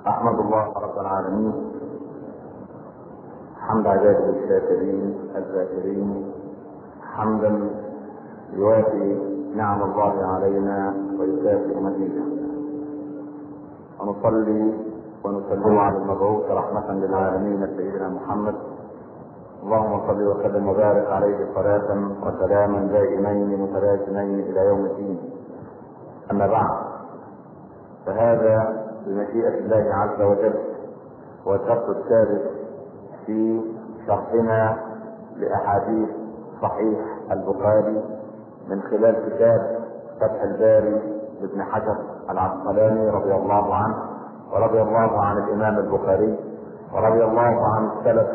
أحمد الله رب العالمين حمد عباده الشاكرين الذاكرين، حمدا يوافي نعم الله علينا ويكافئ مزيده. ونصلي ونسلم على المبعوث رحمة للعالمين سيدنا محمد، اللهم صل وسلم وبارك عليه صلاة وسلاما دائمين متلازمين إلى يوم الدين. أما بعد، فهذا بمشيئة الله عز وجل هو الدرس الثالث في شرحنا لأحاديث صحيح البخاري من خلال كتاب فتح الباري لابن حجر العسقلاني رضي الله عنه، ورضي الله عن الإمام البخاري، ورضي الله عن السلف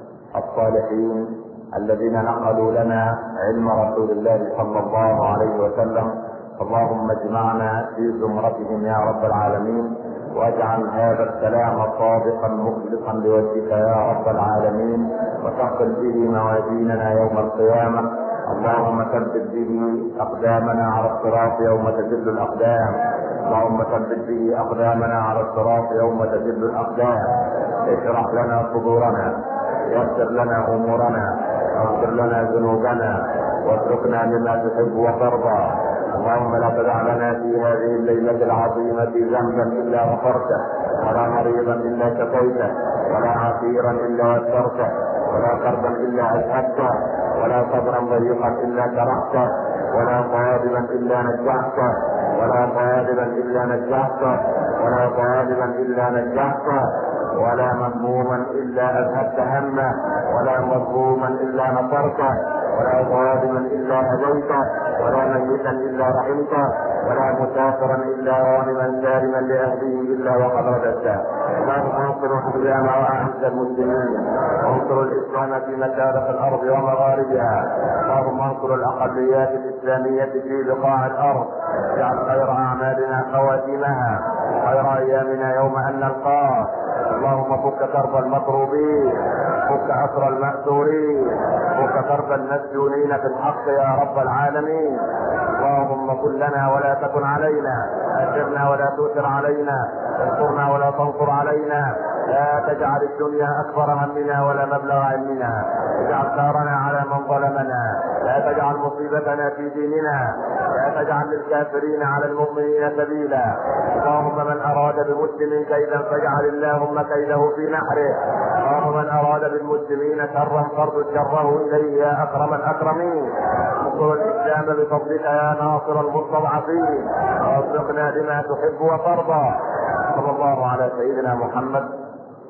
الصالحين الذين نقلوا لنا علم رسول الله صلى الله عليه وسلم. اللهم اجمعنا في زمرتهم يا رب العالمين، واجعل هذا الكلام صادقا مخلصا لوجهك يا رب العالمين، وثقل به موازيننا يوم القيامة. اللهم ثبت به اقدامنا على الصراط يوم تزل الاقدام، اللهم ثبت به اقدامنا على الصراط يوم تزل الاقدام. اشرح لنا صدورنا، يسر لنا امورنا، واغفر لنا ذنوبنا، واتركنا مما تحب وترضى. اللهم لا تدع لنا في هذه الليلة العظيمة ذنبا إلا غفرته، ولا مريضا إلا شفيته، ولا عسيرا إلا يسرته، ولا كربا إلا أذهبته، ولا صبرا ضيقا إلا كرهته، ولا طالبا إلا نجحته، ولا طالبا إلا نجحته، ولا طالبا إلا نجحته، ولا مهموما إلا أذهبت همه، ولا مظلوما إلا نصرته، ولا ظالما إلا هديته، ولا ميتا إلا رحمته، ولا مسافرا إلا غانما سالما لأهله إلا وقد رددته. اللهم انصر الإسلام وأعز المسلمين، وانصر الإسلام في مشارق الأرض ومغاربها. اللهم انصر الأقليات الإسلامية في بقاع الأرض، واجعل خير أعمالنا خواتمها، وخير أيامنا يوم أن نلقاه. اللهم فك كرب المكروبين، فك أسر المأسورين، فك كرب المسجونين في الحق يا رب العالمين. اللهم كن لنا ولا تكن علينا، أجرنا ولا تؤثر علينا، انصرنا ولا تنصر علينا. لا تجعل الدنيا أكبر همنا ولا مبلغ علمنا، اجعل ثارنا على من ظلمنا، لا تجعل مصيبتنا في ديننا، لا تجعل للكافرين على المؤمنين سبيلا. اللهم من أراد بمسلم كيدا فاجعل اللهم كيده في نحره، اللهم من أراد بالمسلمين شرا فارد شره إليه يا أكرم الأكرمين. انصر الإسلام بفضلك يا ناصر المستضعفين، ووفقنا لما تحب وترضى. صلى الله على سيدنا محمد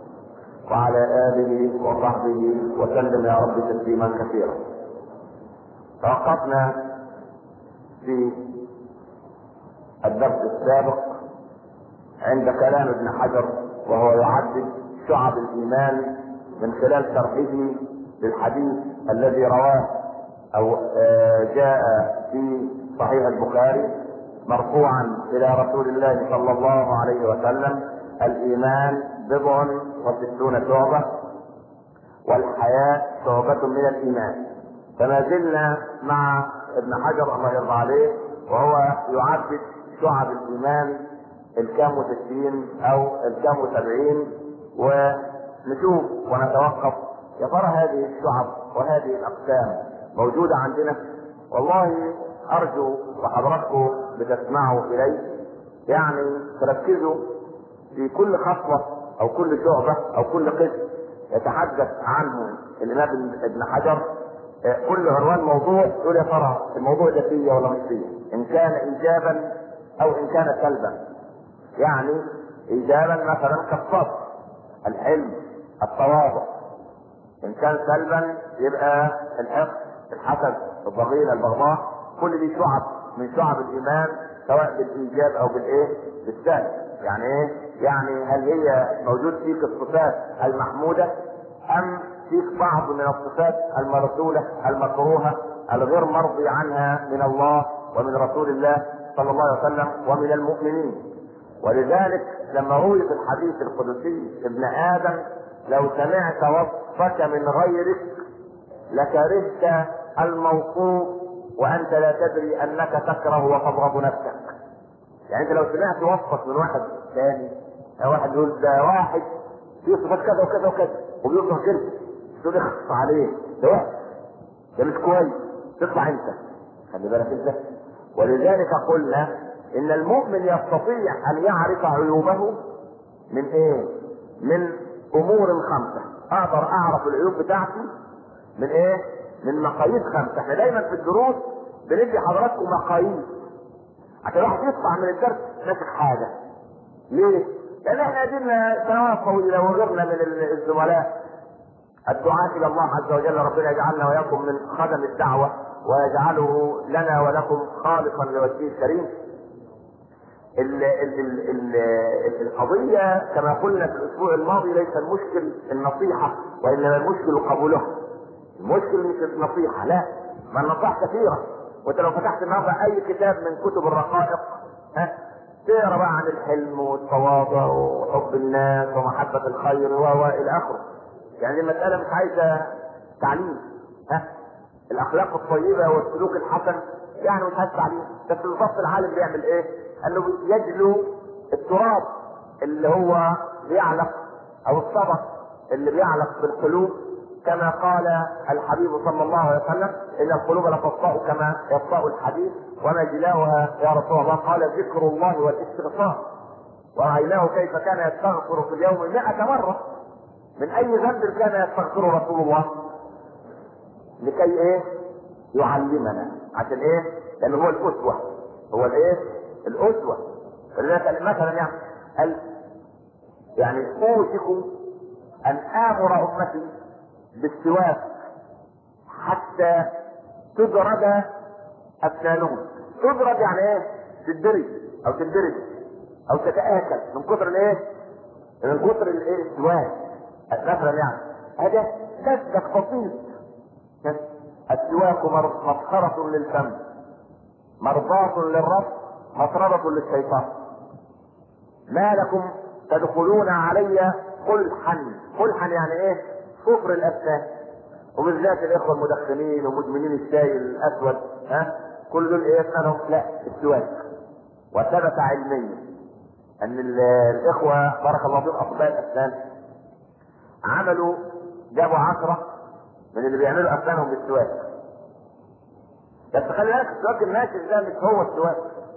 وعلى آله وصحبه وسلم يا رب تسليما كثيرا. توقفنا في الدرس السابق عند كلام ابن حجر وهو يعدد شعب الإيمان من خلال شرحه للحديث الذي رواه أو جاء في صحيح البخاري مرفوعا إلى رسول الله صلى الله عليه وسلم: الإيمان 67 شعبة، والحياء شعبة من الإيمان. فما زلنا مع ابن حجر الله يرضى عليه وهو يعدد شعب الإيمان الكام وستين أو الكام وسبعين، ونشوف ونتوقف يا ترى هذه الشعب وهذه الأقسام موجودة عندنا. والله أرجو وحضراتكم بتسمعوا إلي يعني تركزوا في كل خطوة أو كل شعبة أو كل قسم يتحدث عنه الإمام ابن حجر. كل عنوان موضوع يقول يا ترى الموضوع ده فيه ولا مش فيه، إن كان إيجابا أو إن كان سلبا. يعني إيجابا مثلا كالصبر، الحلم، التواضع. إن كان سلبا يبقى الحقد، الحسد، الضغينة، البغضاء. كل دي شعب من شعب الإيمان، سواء بالإيجاب أو بالسلب. يعني إيه؟ يعني هل هي موجود فيك الصفات المحمودة أم فيك بعض من الصفات المرسولة المكروهة الغير مرضي عنها من الله ومن رسول الله صلى الله عليه وسلم ومن المؤمنين. ولذلك لما روي في الحديث القدسي: ابن آدم لو سمعت وصفك من غيرك لكرهت الموصوف وأنت لا تدري أنك تكره وتبغض نفسك. يعني انت لو سمعت وصفك من واحد ثاني واحد يقول ده واحد فيه صفات كذا وكذا وكذا وبيوصف كده، تقول اخص عليه ده وحش، ده مش كويس، تطلع انت. خلي بالك انت. ولذلك قلنا ان المؤمن يستطيع ان يعرف عيوبه من ايه؟ من امور خمسه. اقدر اعرف العيوب بتاعتي من ايه؟ من مقاييس خمسه. احنا دايما في الدروس بندي حضراتكم مقاييس عشان الواحد يطلع من الدرس ماسك حاجه. ليه؟ لان احنا قدمنا سنوات طويله وغيرنا من الزملاء الدعاة الى الله عز وجل، ربنا يجعلنا واياكم من خدم الدعوه ويجعله لنا ولكم خالصا لوجهه الكريم. القضيه كما قلنا في الاسبوع الماضي ليس المشكل النصيحه وانما المشكل قبولها. المشكل مش النصيحه، لا، ما النصائح كثيره. وانت لو فتحت النهارده اي كتاب من كتب الرقائق تقرا بقى عن الحلم والتواضع وحب الناس ومحبه الخير والى اخره. يعني المساله مش عايزه تعليم، الاخلاق الطيبه والسلوك الحسن يعني مش عايز تعليم. بس بالضبط العالم بيعمل ايه؟ انه يجلو التراب اللي هو بيعلق او الصدف اللي بيعلق في القلوب، كما قال الحبيب صلى الله عليه وسلم ان القلوب لتطأ كما يطأ الحديد وما جلاؤها يا رسول الله؟ قال ذكر الله والاستغفار. ورأيناه كيف كان يستغفر في اليوم 100 مرة. من اي ذنب كان يستغفر رسول الله؟ لكي ايه؟ يعلمنا. عشان ايه؟ لانه هو الاسوة. هو الايه؟ الاسوة. فلذلك مثلا يعني اوشك ان امر امتي بالسواك حتى تدرج اسنانهم. تدرج يعني ايه؟ تدرج او تتآكل من كتر الايه؟ من كتر الايه؟ السواك مثلا. يعني هذا كسبك بسيط. السواك مسخرة للفم، مرضاة للرب، مطردة للشيطان. ما لكم تدخلون علي قلحا يعني ايه؟ صفر الاسنان. وبالذات الاخوة المدخنين ومدمنين الشاي الاسود، كل دول ايه اسنانهم؟ لا، السواك. وثبت علميا ان الاخوة بارك الله فيهم اطباء الاسنان جابوا 10 من اللي بيعملوا اسنانهم بالسواك. بس خلي بالك السواك الناشف ده مش هو السواك.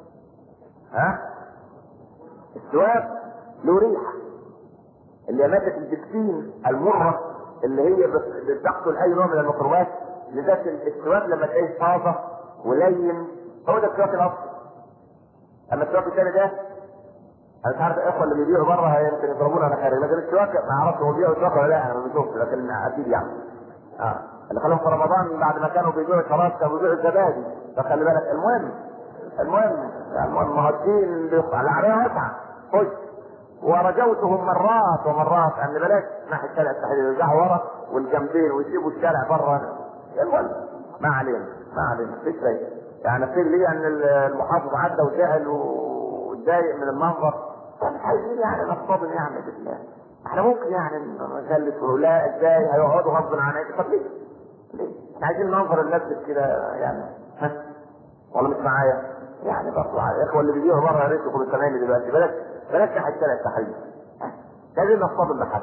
السواك له ريحه اللي هي ماده البكتين المره اللي هي بتقتل اي نوع من الميكروبات. لذلك السواك لما تلاقيه طازه ولين هو ده السواك الاصلي. اما السواك الثاني ده انا مش عارف الاخوه اللي بيبيعوا بره يمكن يضربونا على خير، لكن السواك ما اعرفش هو بيبيعوا سواك ولا لا، انا ما بشوفش، لكن اكيد يعني اللي خلوهم في رمضان بعد ما كانوا بيبيعوا شراب كانوا بيبيعوا الزبادي. فخلي بالك. المهم مهدين العربيه واسعه خش. ورجوتهم مرات ومرات ان بلاش ناحيه الشارع التحرير، يرجعوا ورا والجنبين ويسيبوا الشارع بره. المهم ما علينا مفيش شيء. يعني في لي ان المحافظ عدى وزعل واتضايق من المنظر، فمش عايزين يعني نصطدم يعني بالله. احنا ممكن يعني نخلي لا ازاي هيقعدوا غصب عننا؟ طب ليه؟ احنا عايزين ننظر الناس كده يعني. ولا مش معايا؟ يعني برضه على الاخوه اللي بيجيبوا بره يا ريت يكونوا سامعيني دلوقتي. بلاش ناحيه الشارع التحرير. لازم نصطدم بحد.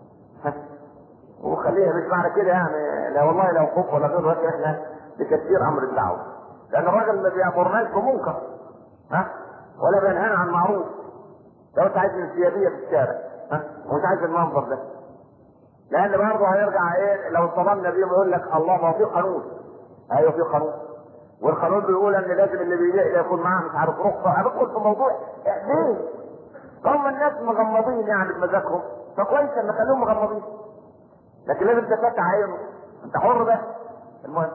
وخليها مش معنى كده يعني لا والله لو خوف ولا غيره، لكن احنا بتكثير امر الدعوه. لان الراجل ما بيامرناش بمنكر ولا بينهانا عن معروف. لو انت عايز انسيابيه في الشارع ومش عايز المنظر ده، لان برضه هيرجع ايه لو صدمنا بيهم يقول لك الله ما في قانون. ايوه في قانون، والقانون بيقول ان لازم اللي بيبيع يكون معاه مش عارف رخصه. هندخل في موضوع ليه؟ هم الناس مغمضين يعني بمزاجهم، فكويس ان نخليهم مغمضين، لكن لازم تفتح عينه. انت حر بقى. المهم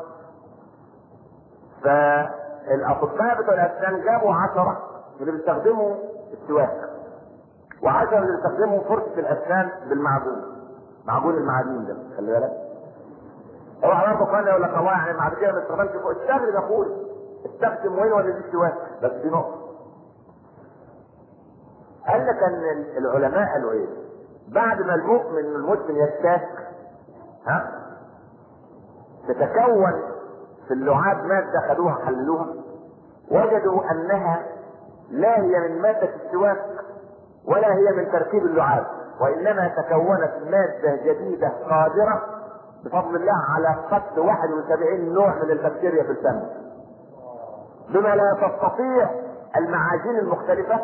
فالاطباء بتوع الاسنان جابوا 10 اللي بيستخدموا السواك، و10 اللي بيستخدموا فرشه الاسنان معجون المعادين ده. خلي بالك. هو حضرتك قال يقول لك الله يعني بعد كده ما استخدمش فوق استخدم. اقول استخدم وين ولا دي السواك بس دي نقطه. قال لك ان العلماء قالوا ايه؟ بعد ما المؤمن المسلم يستاك تتكون في اللعاب ماده خدوها حللوها، وجدوا انها لا هي من ماده السواك ولا هي من تركيب اللعاب، وانما تكونت مادة جديدة قادرة بفضل الله على قتل 71 نوع من البكتيريا في الفم، بما لا تستطيع المعاجين المختلفة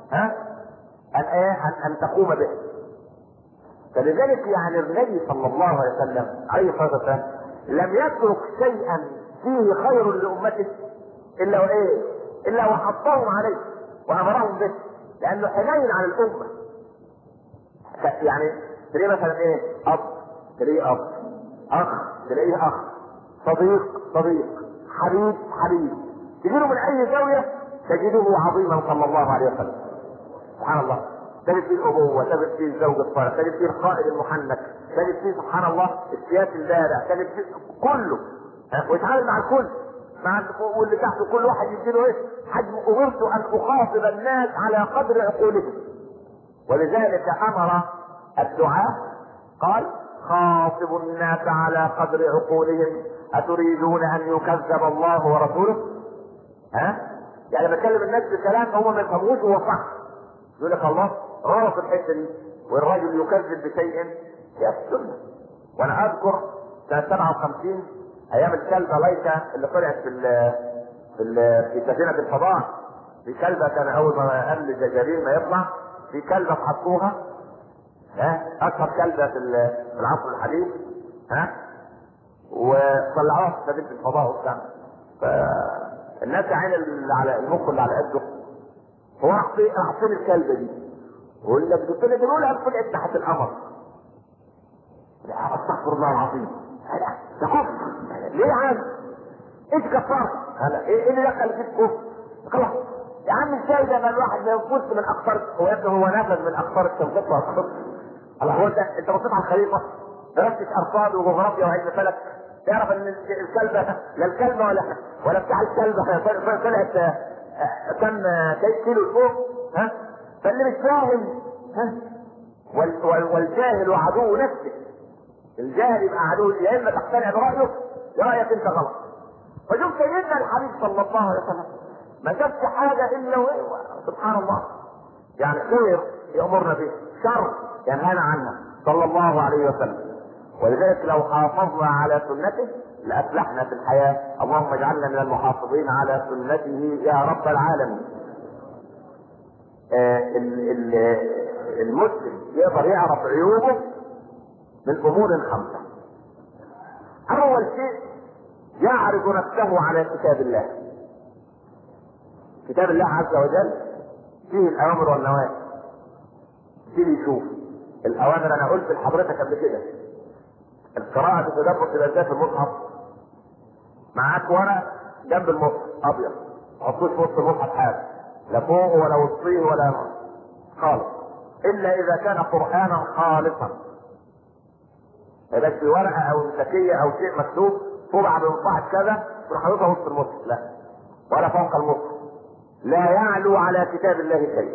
ان تقوم به. فلذلك يعني النبي صلى الله عليه وسلم عليه الصلاة والسلام لم يترك شيئا فيه خير لأمته الا وحطهم عليه وامرهم به، لانه حنين على الامة. يعني تلاقيه مثلا اب، تلاقيه اب، اخ تلاقيه اخ، صديق، حبيب، تجيله من اي زاوية تجده عظيما صلى الله عليه وسلم. سبحان الله، تجد فيه الابوة، تجد فيه الزوج الصالح، تجد فيه القائد المحنك، تجد فيه سبحان الله السياسي البارع، تجد فيه كله، ويتعامل مع الكل، مع واللي تحته كل واحد يديله حجم. امرت ان اخاطب الناس على قدر عقولهم، ولذلك امر الدعاء قال خاطبوا الناس على قدر عقولهم اتريدون ان يكذب الله ورسوله؟ يعني بكلم الناس بكلام هم ما يفهموش هو صح، يقول لك الله غلط الحته دي، والرجل يكذب بشيء هي السنه. وانا اذكر سنه 57 ايام الكلبه لايكا اللي طلعت في سفينه الفضاء، في كلبه كان اول ما قبل جرير ما يطلع في كلبه حطوها اشهر كلبه في العصر الحديث وطلعوها في سفينه الفضاء وبتاع. فالناس عين اللي على المخ اللي على قده، هو راح فين الكلبه دي؟ ويقول لك دول طلعت تحت القمر. استغفر الله العظيم، ده كفر. ليه يا عم؟ انت كفرت. ايه اللي دخل فيك كفر؟ خلاص يا عم ازاي ده الواحد ما ينقص من اقطار، هو نفذ من اقطار الشمسات والارض. الله، هو انت بصيت على الخريطه درست ارصاد وجغرافيا وعلم فلك تعرف ان الكلبه لا الكلبه ولا بتاع الكلبه طلعت كم كيلو فوق. فاللي مش فاهم والجاهل عدو نفسه. الجاهل يبقى عدو، يا اما تقتنع برايه يا رايك انت غلط. فشوف سيدنا الحبيب صلى الله عليه وسلم ما شافش حاجه الا سبحان الله، يعني خير يامرنا به، شر ينهانا عنها صلى الله عليه وسلم. ولذلك لو حافظنا على سنته لافلحنا في الحياه. اللهم اجعلنا من المحافظين على سنته يا رب العالمين. المسلم يقدر يعرف عيوبه من امور 5. اول شيء يعرض نفسه على كتاب الله. كتاب الله عز وجل فيه الاوامر والنواهي، فيه يشوف الاوامر. انا قلت لحضرتك قبل كده القراءة بتدبر تبقى في المصحف، معاك ورق جنب المصحف ابيض ما تحطوش في وسط المصحف حاجه، لا فوق ولا وسطيه ولا خالص، الا اذا كان قرانا خالصا. ما يبقاش في ورقه او مسكيه او شيء مكتوب طبع بمصباح كذا تروح حاططها وسط المصحف، لا، ولا فوق المصحف. لا يعلو على كتاب الله شيء.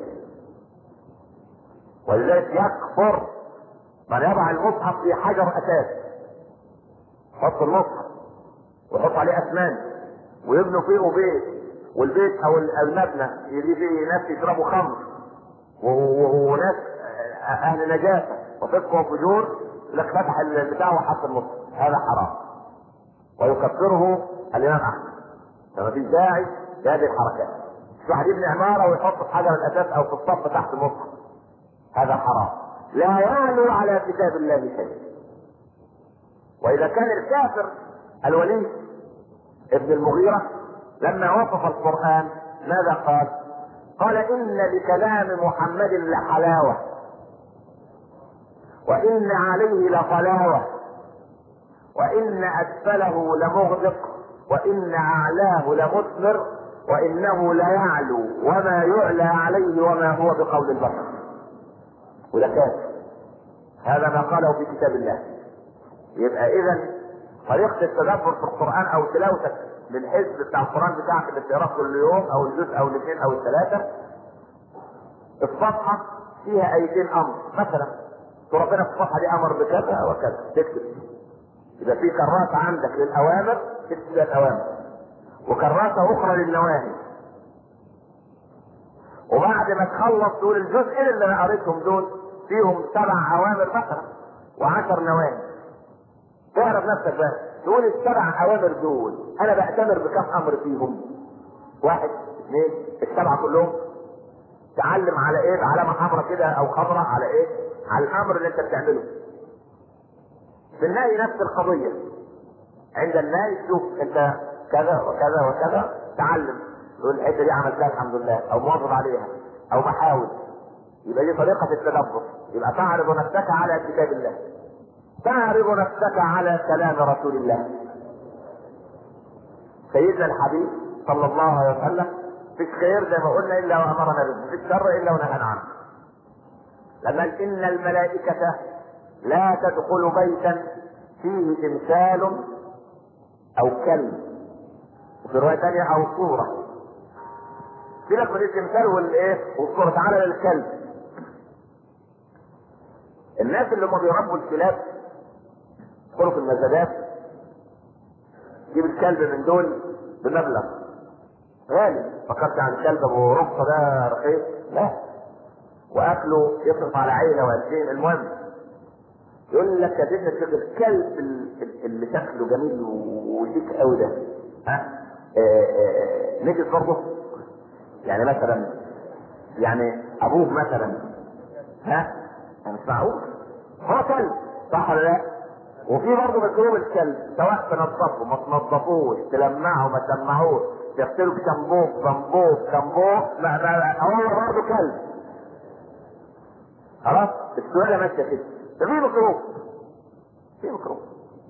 ولذلك يكفر من يضع المصحف في حجر اساس، حط المصحف ويحط عليه اسنان ويبنوا فيه بيت، والبيت او المبنى يجي فيه ناس يشربوا خمر وناس اهل نجاسه وفسق وفجور، لك فتح البتاع وحط المصحف، هذا حرام ويكفره الامام احمد. فما فيش داعي لهذه الحركات. مش واحد يبني عماره ويحط في حجر الاساس او في الصف تحت المصحف، هذا حرام. لا يعلو على كتاب الله شيء. واذا كان الكافر الوليد ابن المغيرة لما وصف القرآن ماذا قال؟ قال إن لكلام محمد لحلاوة، وإن عليه لطلاوة، وإن أسفله لمغدق، وإن أعلاه لمثمر، وإنه ليعلو وما يعلى عليه وما هو بقول البشر. وده كافر. هذا ما قاله في كتاب الله. يبقى إذن طريقة التدبر في القرآن او تلاوتك للحزب بتاع القرآن بتاعك اللي بتقراه كل يوم او الجزء او الاثنين او الثلاثة، الصفحة فيها ايتين امر، مثلا ربنا في الصفحة دي امر بكذا وكذا تكتب. اذا في كراسة عندك للاوامر تكتب الاوامر، وكراسة اخرى للنواهي، وبعد ما تخلص تقول الجزء اللي انا قريتهم دول فيهم 7 اوامر مثلا و10 نواهي. تعرف نفسك بقى تقول ال7 اوامر دول انا بأتمر بكم امر فيهم؟ 1 2 ال7 كلهم تعلم على ايه؟ علامة حمراء كده او خضراء على ايه؟ على الامر اللي انت بتعمله. في النهي نفس القضية، عند النهي تشوف انت كذا وكذا وكذا، تعلم تقول الحته دي عملتها الحمد لله او مواظب عليها او بحاول. يبقى دي طريقة التدبر. يبقى تعرض نفسك على كتاب الله، تعرض نفسك على كلام رسول الله. سيدنا الحبيب صلى الله عليه وسلم فيش خير زي ما قلنا الا وامرنا به، فيش شر الا ونهانا عنه. لما ان الملائكة لا تدخل بيتا فيه تمثال او كلب، وفي رواية ثانية او صورة. سيبك من التمثال والايه والصورة، تعالى للكلب. الناس اللي هم بيربوا الكلاب يدخلوا في المزادات، يجيب الكلب من دول بمبلغ غالي. فكرت عن الكلب ابو رخصة ده رخيص؟ لا. واكله يصرف على عينه وعينتين. المهم يقول لك يا سيدنا الشيخ الكلب اللي شكله جميل وشيك قوي ده نجد برضه. يعني مثلا يعني ابوه مثلا مش معقول، هو كلب صح ولا لا؟ وفي برضه مكروه الكلب، سواء تنظفه ما تنظفوش، تلمعه ما تلمعوش، تغسله بشامبوه هو برضه كلب. خلاص السؤال ماشيه كده. ففي مكروه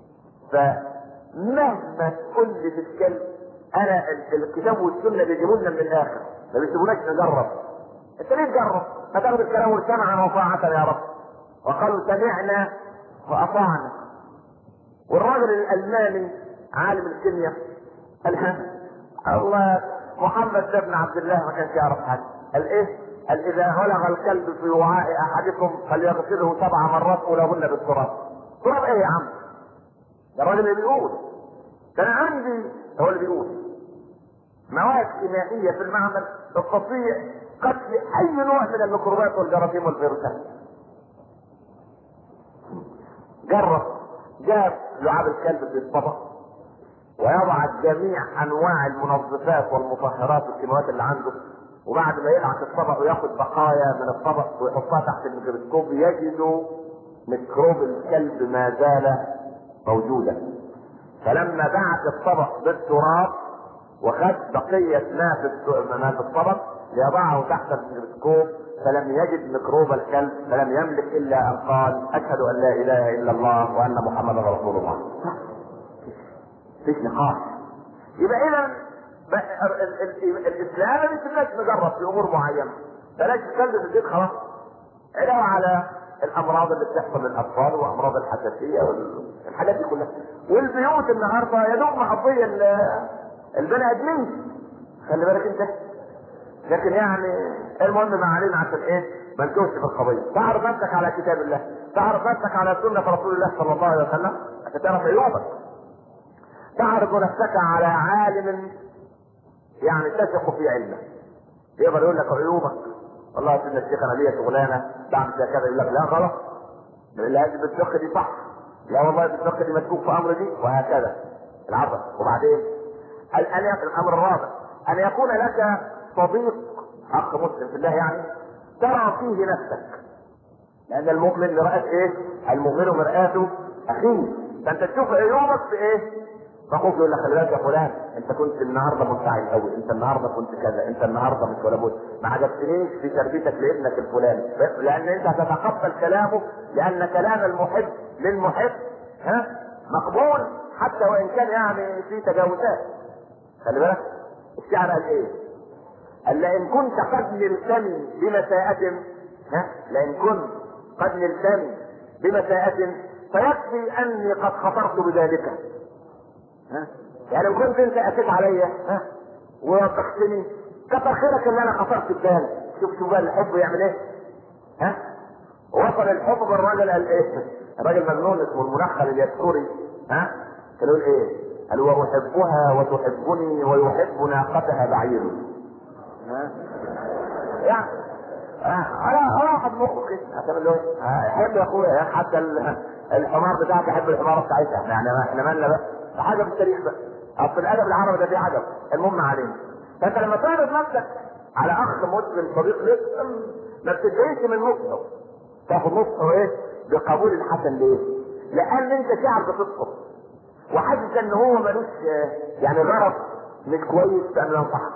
فمهما تقول لي في الكلب، انا الكتاب والسنه بيجيبوا لنا من الاخر، ما بيسيبوناش نجرب. انت ليه تجرب؟ ما تاخد الكلام والسمع وطاعة يا رب، وقالوا سمعنا واطعنا. والراجل الالماني عالم الكيمياء الله محمد بن عبد الله ما كانش يعرف حاجه. قال ايه؟ قال اذا ولغ الكلب في وعاء احدكم فليغسله 7 مرات اولهن بالتراب. تراب ايه يا عم؟ ده الراجل اللي بيقول. ده انا عندي هو اللي بيقول مواد كيميائيه في المعمل تستطيع قتل اي نوع من الميكروبات والجراثيم والفيروسات. جرب، جاب لعاب الكلب في الطبق ويضع جميع انواع المنظفات والمطهرات والكيماويات اللي عنده، وبعد ما يلعق الطبق وياخد بقايا من الطبق ويحطها تحت الميكروسكوب يجد ميكروب الكلب ما زال موجودا. فلما بعت الطبق بالتراب وخد بقية ما في الطبق ليضعه تحت الميكروسكوب فلم يجد ميكروب الكلب، فلم يملك الا ان قال اشهد ان لا اله الا الله وان محمدا رسول الله. فيش نقاش. يبقى اذا الاسلام ما بيسيبناش نجرب في امور معينه. بلاش الكلب في البيت خلاص. علاوه على الامراض اللي بتحصل للاطفال وامراض الحساسيه والحاجات دي كلها. والبيوت النهارده يا دوب مقضيه البني ادمين، خلي بالك انت. لكن يعني المهم ما علينا عشان ايه؟ ما نتوهش في القضيه. تعرض نفسك على كتاب الله، تعرض نفسك على سنه رسول الله صلى الله عليه وسلم عشان تعرف عيوبك. تعرض نفسك على عالم يعني تثق في علمه، يقدر يقول لك عيوبك. والله يا سيدنا الشيخ انا ليا شغلانه بعمل فيها كذا، يقول لك لا غلط، لا هذه بالفقه دي صح، لا والله بالفقه دي مسكوك في امر دي، وهكذا العبث. وبعدين الامر الرابع ان يكون لك صديق اخ مسلم في الله يعني ترى فيه نفسك، لان المؤمن مرآة ايه؟ المؤمن مرآة اخيه. فانت تشوف عيوبك في ايه؟ فاخوك يقول لك خلي بالك يا فلان انت كنت النهارده منفعل قوي، انت النهارده كنت كذا، انت النهارده مش ولا بد، ما عجبتنيش في تربيتك لابنك الفلاني، لان انت هتتقبل كلامه، لان كلام المحب للمحب مقبول حتى وان كان يعني في تجاوزات. خلي بالك الشعر قال ايه؟ قال لئن كنت قد نلتمي بمساءة لئن كنت قد نلتمي بمساءة فيكفي اني قد خطرت بذلك. يعني لو كنت انت اتيت عليا ووبختني كتر خيرك ان انا خطرت بذلك. شوف بقى الحب يعمل ايه؟ وصل الحب بالراجل قال ايه؟ الراجل مجنون اسمه المنخل اليسكري كان يقول ايه؟ قال واحبها وتحبني ويحب ناقتها بعير. يعني انا واحد مخه كده هتعمل له ايه؟ يحب يا اخويا حتى الحمار بتاعك يحب الحمار بتاعتها. احنا مالنا بقى؟ حاجه في التاريخ بقى. اصل الادب العربي ده فيه عجب. المهم علينا. فانت لما تعرض نفسك على اخ مسلم صديق لك ما بتدعيش من نصحه، تاخد نصحه ايه؟ بقبول الحسن. ليه؟ لان انت شعر بتصدقه وحاسس ان هو ملوش يعني غرض مش كويس في ان ينصحك.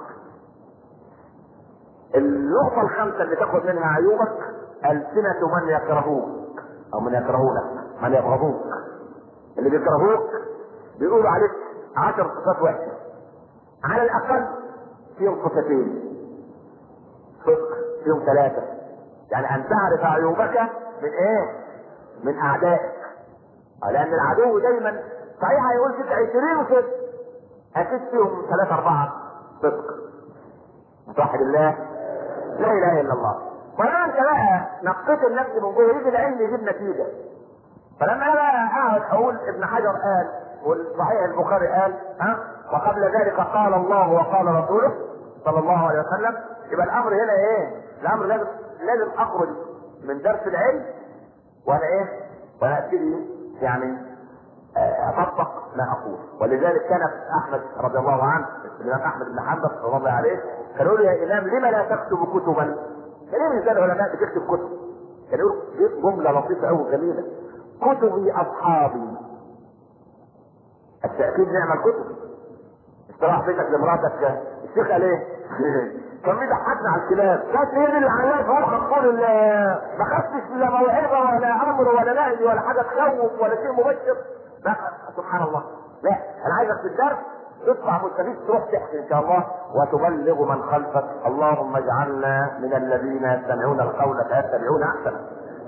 النقطة الخامسة اللي تاخد منها عيوبك ألسنة من يكرهوك أو من يكرهونك، من يبغضوك. اللي بيكرهوك بيقولوا عليك 10 صفات وحشة، على الأقل فيهم صفتين صدق، فيهم 3. يعني أن تعرف عيوبك من إيه؟ من أعدائك. لأن العدو دايما صحيح هيقول فيك 20 وكده، أكيد فيهم 3 4 صدق. توحد الله، لا اله الا الله. فلما انت بقى نقيت النفس من جوه يجي العلم يجيب نتيجه. فلما انا بقى اقعد اقول ابن حجر قال والصحيح البخاري قال وقبل ذلك قال الله وقال رسوله صلى الله عليه وسلم، يبقى الامر هنا ايه؟ الامر لازم اخرج من درس العلم وانا ايه؟ وانا ابتدي يعني اطبق ما اقول. ولذلك كان احمد رضي الله عنه، الامام احمد بن حنبل رضي الله عليه، كان يقول يا امام لما لا تكتب كتبا؟ كان ايه مثال العلماء بتكتب كتب؟ كان يقول جمله لطيفه قوي جميله: كتبي اصحابي. التاكيد نعم الكتب. استراح بيتك لمراتك الشيخ قال ايه؟ كان بيضحكنا على الكلاب، كانت هي اللي عليها في مخك طول ما خدتش لا موعظه ولا امر ولا نهي ولا حاجه تخوف ولا شيء مبشر. لا سبحان الله. لا انا عايزك في الدرس تطلع مستفيد تروح تحكي ان شاء الله وتبلغ من خلفك. اللهم اجعلنا من الذين يستمعون القول فيتبعون احسنه.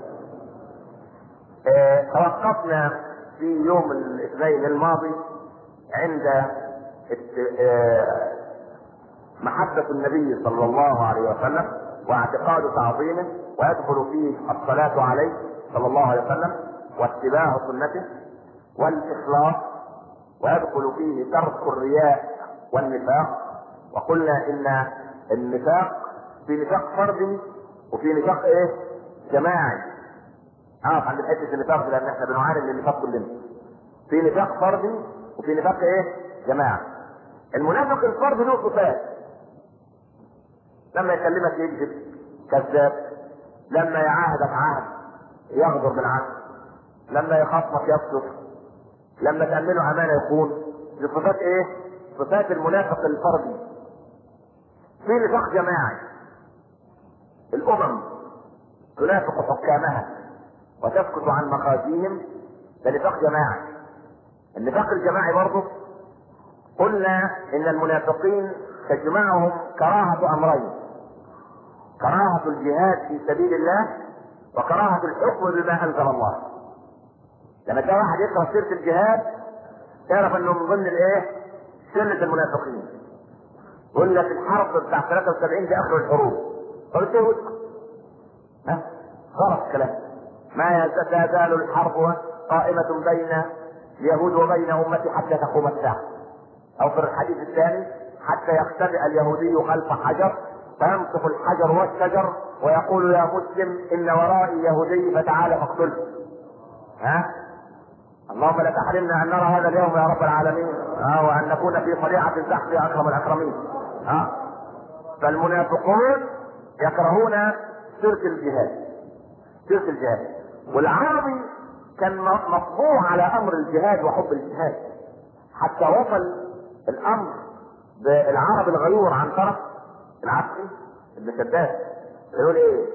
توقفنا في يوم الاثنين الماضي عند محبة النبي صلى الله عليه وسلم واعتقاد تعظيمه، ويدخل فيه الصلاة عليه صلى الله عليه وسلم واتباع سنته والإخلاص، ويدخل فيه ترك الرياء والنفاق. وقلنا إن النفاق في نفاق فردي وفي نفاق إيه؟ جماعي. عند حتة النفاق لأن احنا بنعاني من النفاق كلنا. في نفاق فردي وفي نفاق إيه؟ جماعي. المنافق الفردي له صفات: لما يكلمك يكذب كذاب، لما يعاهدك عهد يغدر بالعهد، لما يخاصمك يصدق، لما تأمنه امانه يخون. دي صفات ايه؟ صفات المنافق الفردي. في نفاق جماعي: الامم تنافق حكامها وتسكت عن مخازيهم، ده نفاق جماعي. النفاق الجماعي برضه قلنا ان المنافقين تجمعهم كراهة امرين: كراهة الجهاد في سبيل الله وكراهة الحكم بما انزل الله. لما تلاقي واحد يكره سيرة الجهاد تعرف انه من ضمن الايه؟ سنة المنافقين. يقول لك الحرب بتاع 73 دي اخر الحروب. قلت ايه؟ غلط الكلام. ما تزال الحرب قائمة بين اليهود وبين امتي حتى تقوم الساعة. او في الحديث الثاني: حتى يختبئ اليهودي خلف حجر فيمسك الحجر والشجر ويقول يا مسلم ان ورائي يهودي فتعال فاقتله. اللهم لا تحرمنا ان نرى هذا اليوم يا رب العالمين، وان نكون في صريعة الزحف يا اكرم الاكرمين. فالمنافقون يكرهون سيرة الجهاد، سيرة الجهاد. والعربي كان مطبوع على امر الجهاد وحب الجهاد، حتى وصل الامر بالعرب الغيور عن طرف العبسي ابن شداد يقول ايه: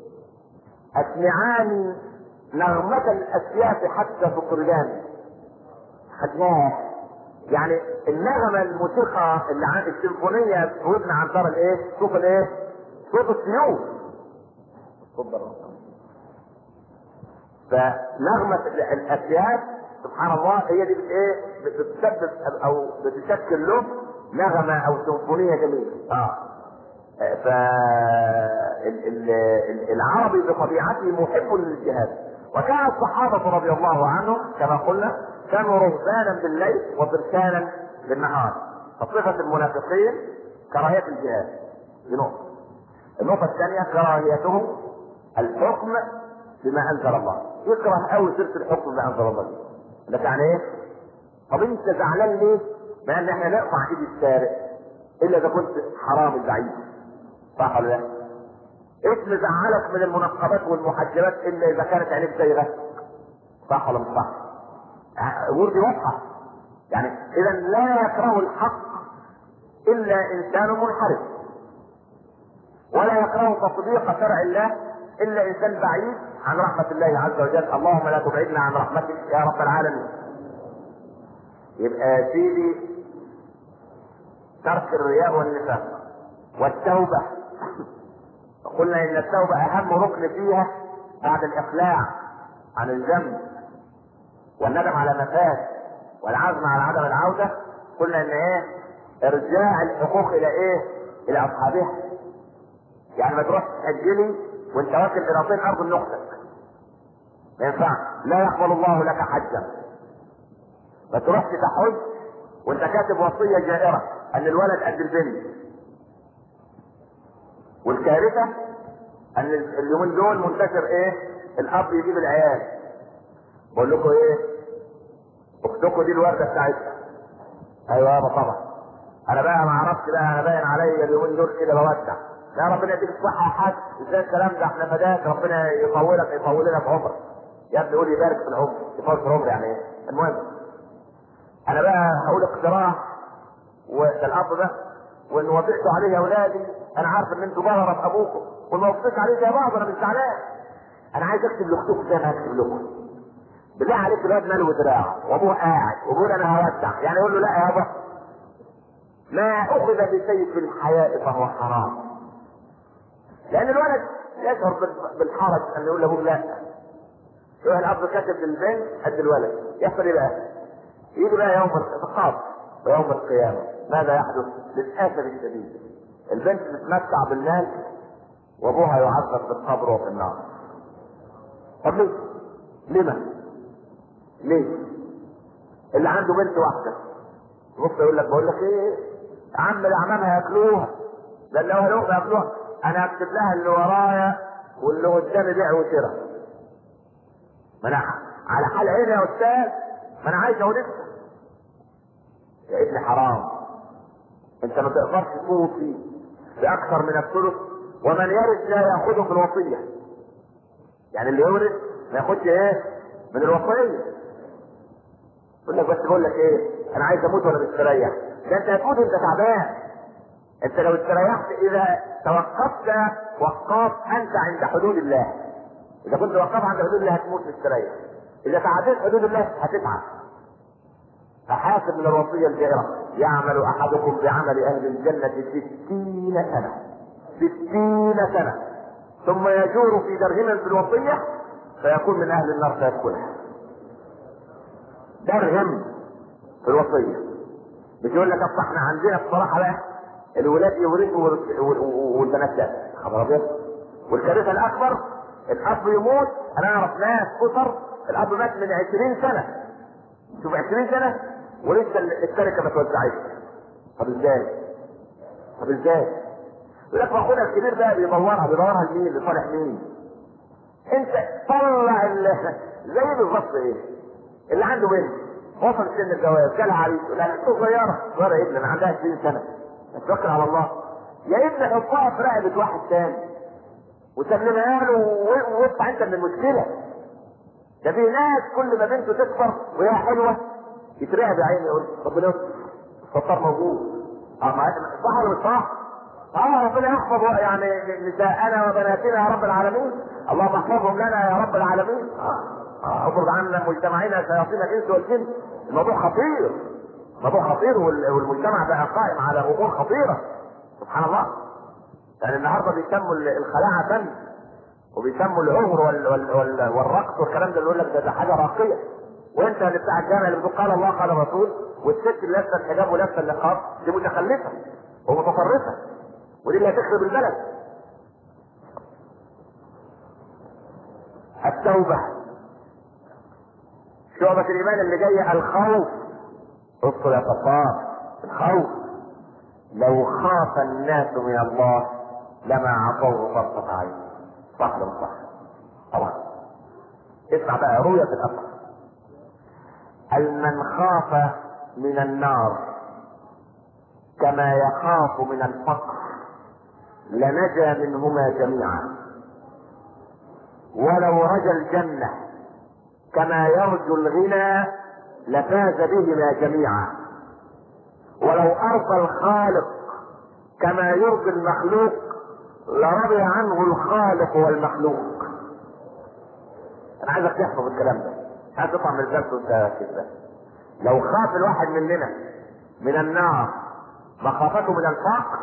اسمعاني نغمة الاسياف حتى سكريان. خدناه يعني النغمة الموسيقى اللي عن السيمفونية في ودن عن طرف الايه؟ صوت الايه؟ صوت السيوف. فنغمة الاسياف سبحان الله هي دي ايه؟ بتسبب او بتشكل له نغمة او سيمفونية جميلة. فالعربي بطبيعته محب للجهاد. وكان الصحابة رضي الله عنهم كما قلنا كانوا رهبانا بالليل وفرسانا بالنهار. فصفة المنافقين كراهية الجهاد. دي نقطة. النقطة الثانية كراهيته الحكم بما انزل الله. يكره قوي سيرة الحكم بما انزل الله دي. ده يعني ايه؟ طب انت زعلان ليه؟ مع ان احنا نقطع ايد السارق الا اذا كنت حرام بعيد، صح ولا لا؟ ايش مزعلك من المنقبات والمحجبات الا اذا كانت عينيك زيغه، صح ولا مش صح؟ الامور دي واضحه. يعني اذا لا يكره الحق الا انسان منحرف، ولا يكره تطبيق شرع الله الا انسان بعيد عن رحمه الله عز وجل. اللهم لا تبعدنا عن رحمتك يا رب العالمين. يبقى يا سيدي ترك الرياء والنفاق والتوبه. قلنا ان التوبه اهم ركن فيها بعد الاقلاع عن الذنب والندم على ما فات والعزم على عدم العوده. قلنا ان ايه؟ ارجاع الحقوق الى ايه؟ الى اصحابها. يعني ما تروح تسجلي وانت واكل قراطين ارض من اختك، ما ينفعش. لا يقبل الله لك حجا. ما تروحش تحج وانت كاتب وصيه جائره ان الولد قد البنت. والكارثه ان اليومين دول منتشر ايه؟ الاب يجيب العيال، بقول لكم ايه؟ اختكم دي الورده بتاعتها. ايوه يابا طبعا. انا بقى ما اعرفش بقى، انا باين عليا اليومين دول كده بودع. يا ربنا يديك الصحه يا حاج. ازاي الكلام ده؟ احنا فداك، ربنا يطول لنا في عمرك. يا ابني قول يبارك في العمر، يطول في العمر يعني ايه؟ المهم انا بقى هقول اقتراح وده الاب ده، وان وافقتوا عليه يا اولادي. انا عارف ان انتوا بهرة في ابوكم وما وافقتش عليه زي بعض، انا مش زعلان. انا عايز اكتب لاختكم زي ما هكتب لكم. بالله عليك الواد ماله ودراعه وابوه قاعد وبيقول انا هودع، يعني يقول له لا يابا ما اخذ بسيف الحياء فهو حرام. لان الولد يشعر بالحرج ان يقول لابوه لا. يروح الاب كاتب للبنت قد الولد، يحصل ايه بقى؟ يجي بقى يوم الخطاب ويوم القيامه ماذا يحدث؟ للاسف الشديد البنت تتمتع بالمال وابوها يعذب بالقبر وفي النار. طب ليه؟ لما؟ ليه؟ اللي عنده بنت واحده نص يقول لك بقول لك ايه؟ عم الاعمام هياكلوها، ده اللي هو ياكلوها. انا اكتب لها اللي ورايا واللي قدامي بيع وشراء. ما انا على حال عيني يا استاذ، ما انا عايز اولدها. يا ابني حرام، انت ما تقدرش توصي باكثر من الثلث، ومن يرث لا ياخذه في الوصيه. يعني اللي يورث ما ياخدش ايه؟ من الوصيه. يقول لك بس بقول لك ايه؟ انا عايز اموت وانا مستريح. ده انت هتموت وانت تعبان. انت لو استريحت اذا توقفت وقاف انت عند حدود الله. اذا كنت وقفت عند حدود الله هتموت مستريح. اذا تعديت حدود الله هتتعب. فحاسب من الوصية الجائرة. يعمل احدكم بعمل اهل الجنة 60 سنة 60 سنة ثم يجور في درهم في الوصية فيكون من اهل النار فيدخلها. درهم في الوصية. مش يقول لك اصل احنا عندنا بصراحة بقى الولاد يورثوا والبنات لا. خبر ابيض. والكارثة الاكبر الاب يموت. انا اعرف ناس كثر الاب مات من 20 سنة. شوف 20 سنة ولسه الشركة ما توزعتش. طب ازاي؟ طب ازاي؟ يقول لك اخونا الكبير ده بيدورها لمين؟ لصالح مين؟ انت طلع زي بالظبط ايه؟ اللي عنده بنت وصل سن الجواز جالها عريس، لا انت صغيرة يا ابني انا عندها 20 سنة اتوكل على الله. يا ابني حطها في رقبة واحد تاني وسلمها له واطلع انت من المشكلة. ده في ناس كل ما بنته تكبر وهي حلوة يترعب يا عيني يقول ربنا يستر الستار موجود. صح ولا مش صح؟ ربنا يحفظ يعني نساءنا وبناتنا يا رب العالمين. اللهم احفظهم لنا يا رب العالمين. افرض عنا مجتمعنا شياطين الانس والجن. الموضوع خطير، موضوع خطير، والمجتمع بقى قائم على امور خطيره سبحان الله. يعني النهارده بيسموا الخلاعه فن وبيسموا العمر والرقص والكلام ده اللي يقول لك ده حاجه راقيه. وانت اللي بتاع الجامع اللي بتقول قال الله قال الرسول، والست اللي لابسه الحجاب ولابسه النقاب دي متخلفه ومتطرفه ودي اللي هتخرب البلد. التوبه شعبة الايمان اللي جايه الخوف. اذكر يا صفار الخوف. لو خاف الناس من الله لما عطوه طرفة عين. صح ولا صح؟ طبعا. اسمع بقى رؤية الأثر. من خاف من النار كما يخاف من الفقر لنجا منهما جميعا، ولو رجا الجنة كما يرجو الغنى لفاز بهما جميعا، ولو أرضى الخالق كما يرضي المخلوق لرضي عنه الخالق والمخلوق. انا عايزك تحفظ الكلام ده، عايز تطلع من الدرس وانت كده. لو خاف الواحد مننا من النار مخافته من الفقر،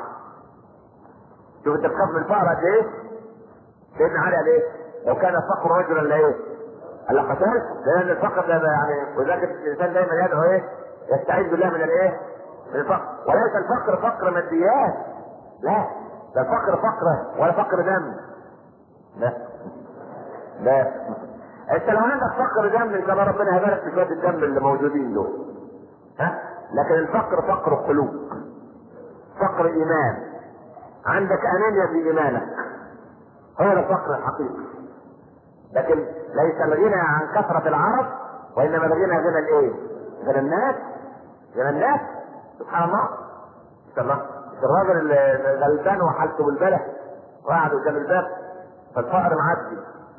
شوف انت بتخاف من الفقر قد ايه؟ سيدنا علي قال ايه؟ لو كان الفقر رجلا لايه؟ قال لك قتلت، لان الفقر ده يعني، ولذلك الانسان دايما يدعو ايه؟ يستعيذ بالله من الايه؟ من الفقر، وليس الفقر فقر ماديات، لا، ده الفقر فقر ولا فقر دم. لا لا، انت لو عندك فقر دم ان شاء الله ربنا هيبارك في شويه الدم اللي موجودين دول، ها؟ لكن الفقر فقر قلوب، فقر ايمان، عندك انانية في ايمانك، هو ده الفقر الحقيقي. لكن ليس الغنى عن كثرة العرب، وانما الغنى غنى الايه؟ غنى الناس، غنى الناس. سبحان الله، سبحان الله. الراجل اللي غلبان وحالته بالبلد وقعد قدام الباب فالفقر معدي،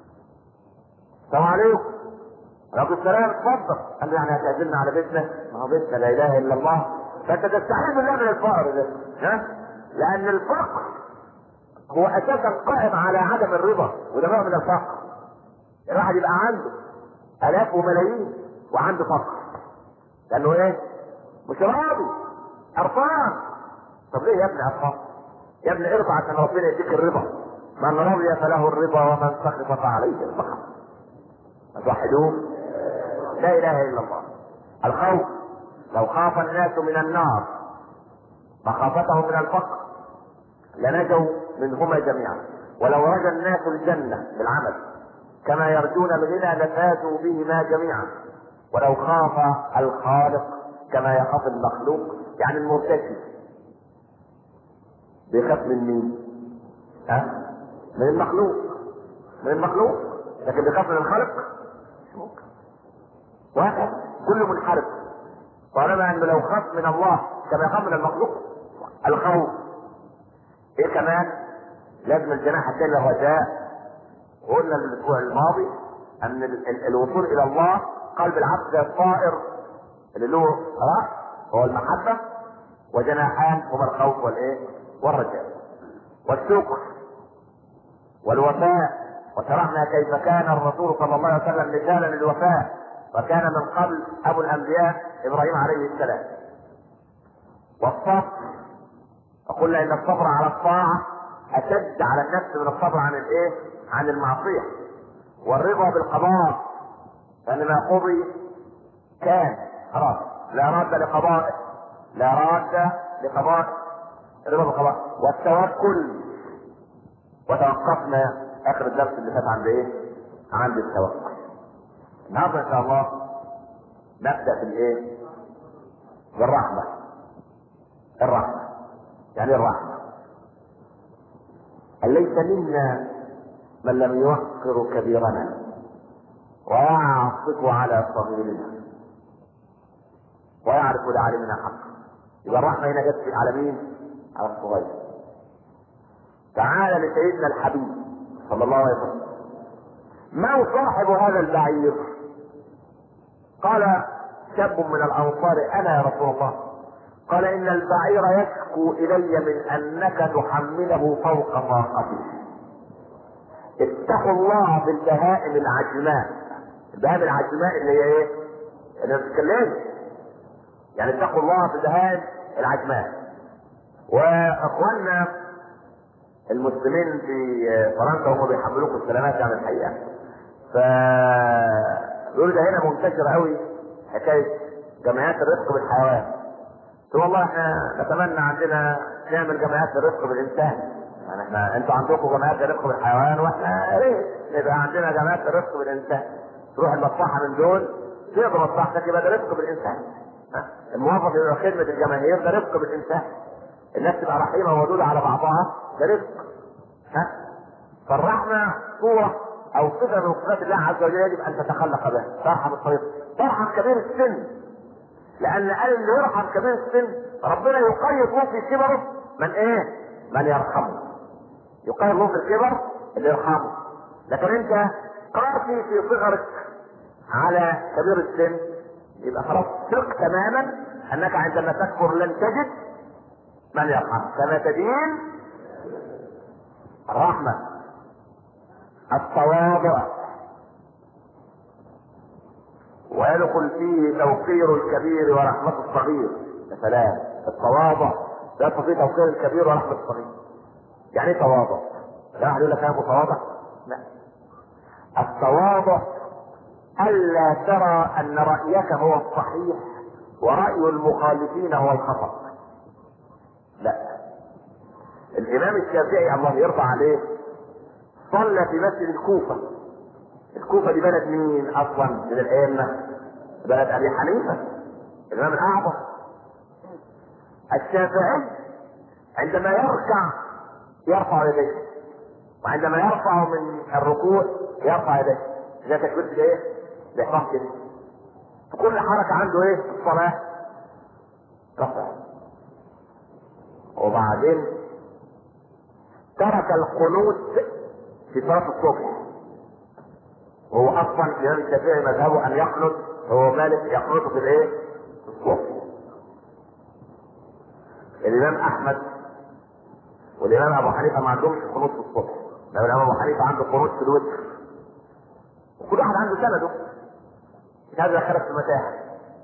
السلام عليكم. عليكم السلام، اتفضل. قال له يعني هتعزمنا على بيتنا؟ ما هو بيتنا لا اله الا الله. فانت تستعيذ بالله من الفقر ده، ها؟ لان الفقر هو اساسا قائم على عدم الرضا، وده نوع من الفقر. الواحد يبقى عنده الاف وملايين وعنده فقر، لانه ايه؟ مش راضي، قرفان. طب ليه يا ابني قرفان؟ يا ابني ارضى عشان ربنا يديك الرضا. من رضي فله الرضا ومن سخط فعليه السخط. توحدون لا اله الا الله. الخوف، لو خاف الناس من النار مخافتهم من الفقر لنجوا منهما جميعا، ولو رجا الناس الجنة بالعمل كما يرجون الغنى لفازوا بهما جميعا، ولو خاف الخالق كما يخاف المخلوق. يعني المرتشي بيخاف من مين؟ ها؟ من المخلوق، من المخلوق، لكن بيخاف من الخالق مش ممكن. واحد كله منحرف، طالما انه لو خاف من الله كما يخاف من المخلوق. الخوف ايه كمان؟ لازم الجناح الثاني الرجاء. وقلنا الاسبوع الماضي ان الوصول الى الله قلب العبد زي الطائر اللي له راس هو المحبه، وجناحان هما الخوف والايه؟ والرجاء. والشكر والوفاء، وشرحنا كيف كان الرسول صلى الله عليه وسلم مثالا للوفاء، وكان من قبل ابو الانبياء ابراهيم عليه السلام. والصبر، وقلنا ان الصبر على الطاعه اشد على النفس من الصبر عن الايه؟ عن المعصيه. والرضا بالقضاء، لان ما قضي كان خلاص، لا راد لقضائه، لا راد لقضائه، الرضا بالقضاء. والتوكل، وتوقفنا اخر الدرس اللي فات عند ايه؟ عند التوكل. النهارده ان شاء الله نبدا بالايه؟ بالرحمه. الرحمه يعني إيه الرحمه؟ ليس منا من لم يوقر كبيرنا ويعطف على صغيرنا ويعرف لعالمنا حقا. يبقى الرحمه هنا جت على مين؟ على الصغير. تعال لسيدنا الحبيب صلى الله عليه وسلم: من صاحب هذا البعير؟ قال شاب من الانصار: انا يا رسول الله. قال: ان البعير يشكو الي من انك تحمله فوق طاقته. اتقوا الله في البهائم العجماء. البهائم العجماء اللي هي ايه؟ اللي بتتكلم، يعني اتقوا الله في البهائم العجماء. واخواننا المسلمين في فرنسا هم بيحملوكم السلامات يعني الحقيقه. فبيقولوا ده هنا منتشر قوي حكايه جمعيات الرفق بالحيوان. قلت والله احنا نتمنى عندنا نعمل جمعيات الرفق بالانسان. يعني احنا انتوا عندكم جمعيات الرفق بالحيوان، واحنا يا ريت يبقى عندنا جمعيات الرفق بالانسان. تروح المصلحه من دول تقضي مصلحتك يبقى ده رفق بالانسان. الموظف يبقى خدمه الجماهير ده رفق بالانسان. الناس تبقى رحيمه وودوده على بعضها ده رفق. فالرحمة صورة او صفة من صفات الله عز وجل يجب ان تتخلق بها. ترحم الصغير، ترحم كبير السن، لان قال اللي يرحم كبير السن ربنا يقيد له في كبره من يرحمه، يقيد له في الكبر اللي يرحمه. لكن انت قاسي في صغرك على كبير السن، يبقى خلاص ثق تماما انك عندما تكبر لن تجد من يرحمك. كما تدين الرحمة. التواضع ويدخل فيه توقير الكبير ورحمة الصغير. يا سلام، التواضع يدخل فيه توقير الكبير ورحمة الصغير. يعني ايه تواضع؟ لا واحد يقول لك انا متواضع، لا. التواضع الا ترى ان رايك هو الصحيح وراي المخالفين هو الخطا. لا. الامام الشافعي الله يرضى عليه صلى في مسجد الكوفه. الكوفه دي بلد مين اصلا من الائمه؟ بلد ابي حنيفه الامام الاعظم. الشافعي عندما يرفع يديه، وعندما يرفع من الركوع يرفع يديه زي تكبيرة الايه؟ الاحرام كده. في كل حركة عنده ايه؟ في الصلاة رفع. وبعدين ترك القنوت في صلاة الصبح، وهو اصلا الامام الشافعي مذهبه ان يقنط، هو مالك يقنط في الايه؟ في الصبح. الامام احمد والامام ابو حنيفه ما عندهمش قنوت في الصبح. لو الامام ابو حنيفه عنده قنوت في الوتر، وكل واحد عنده سنده، هذا خلف في المتاحف.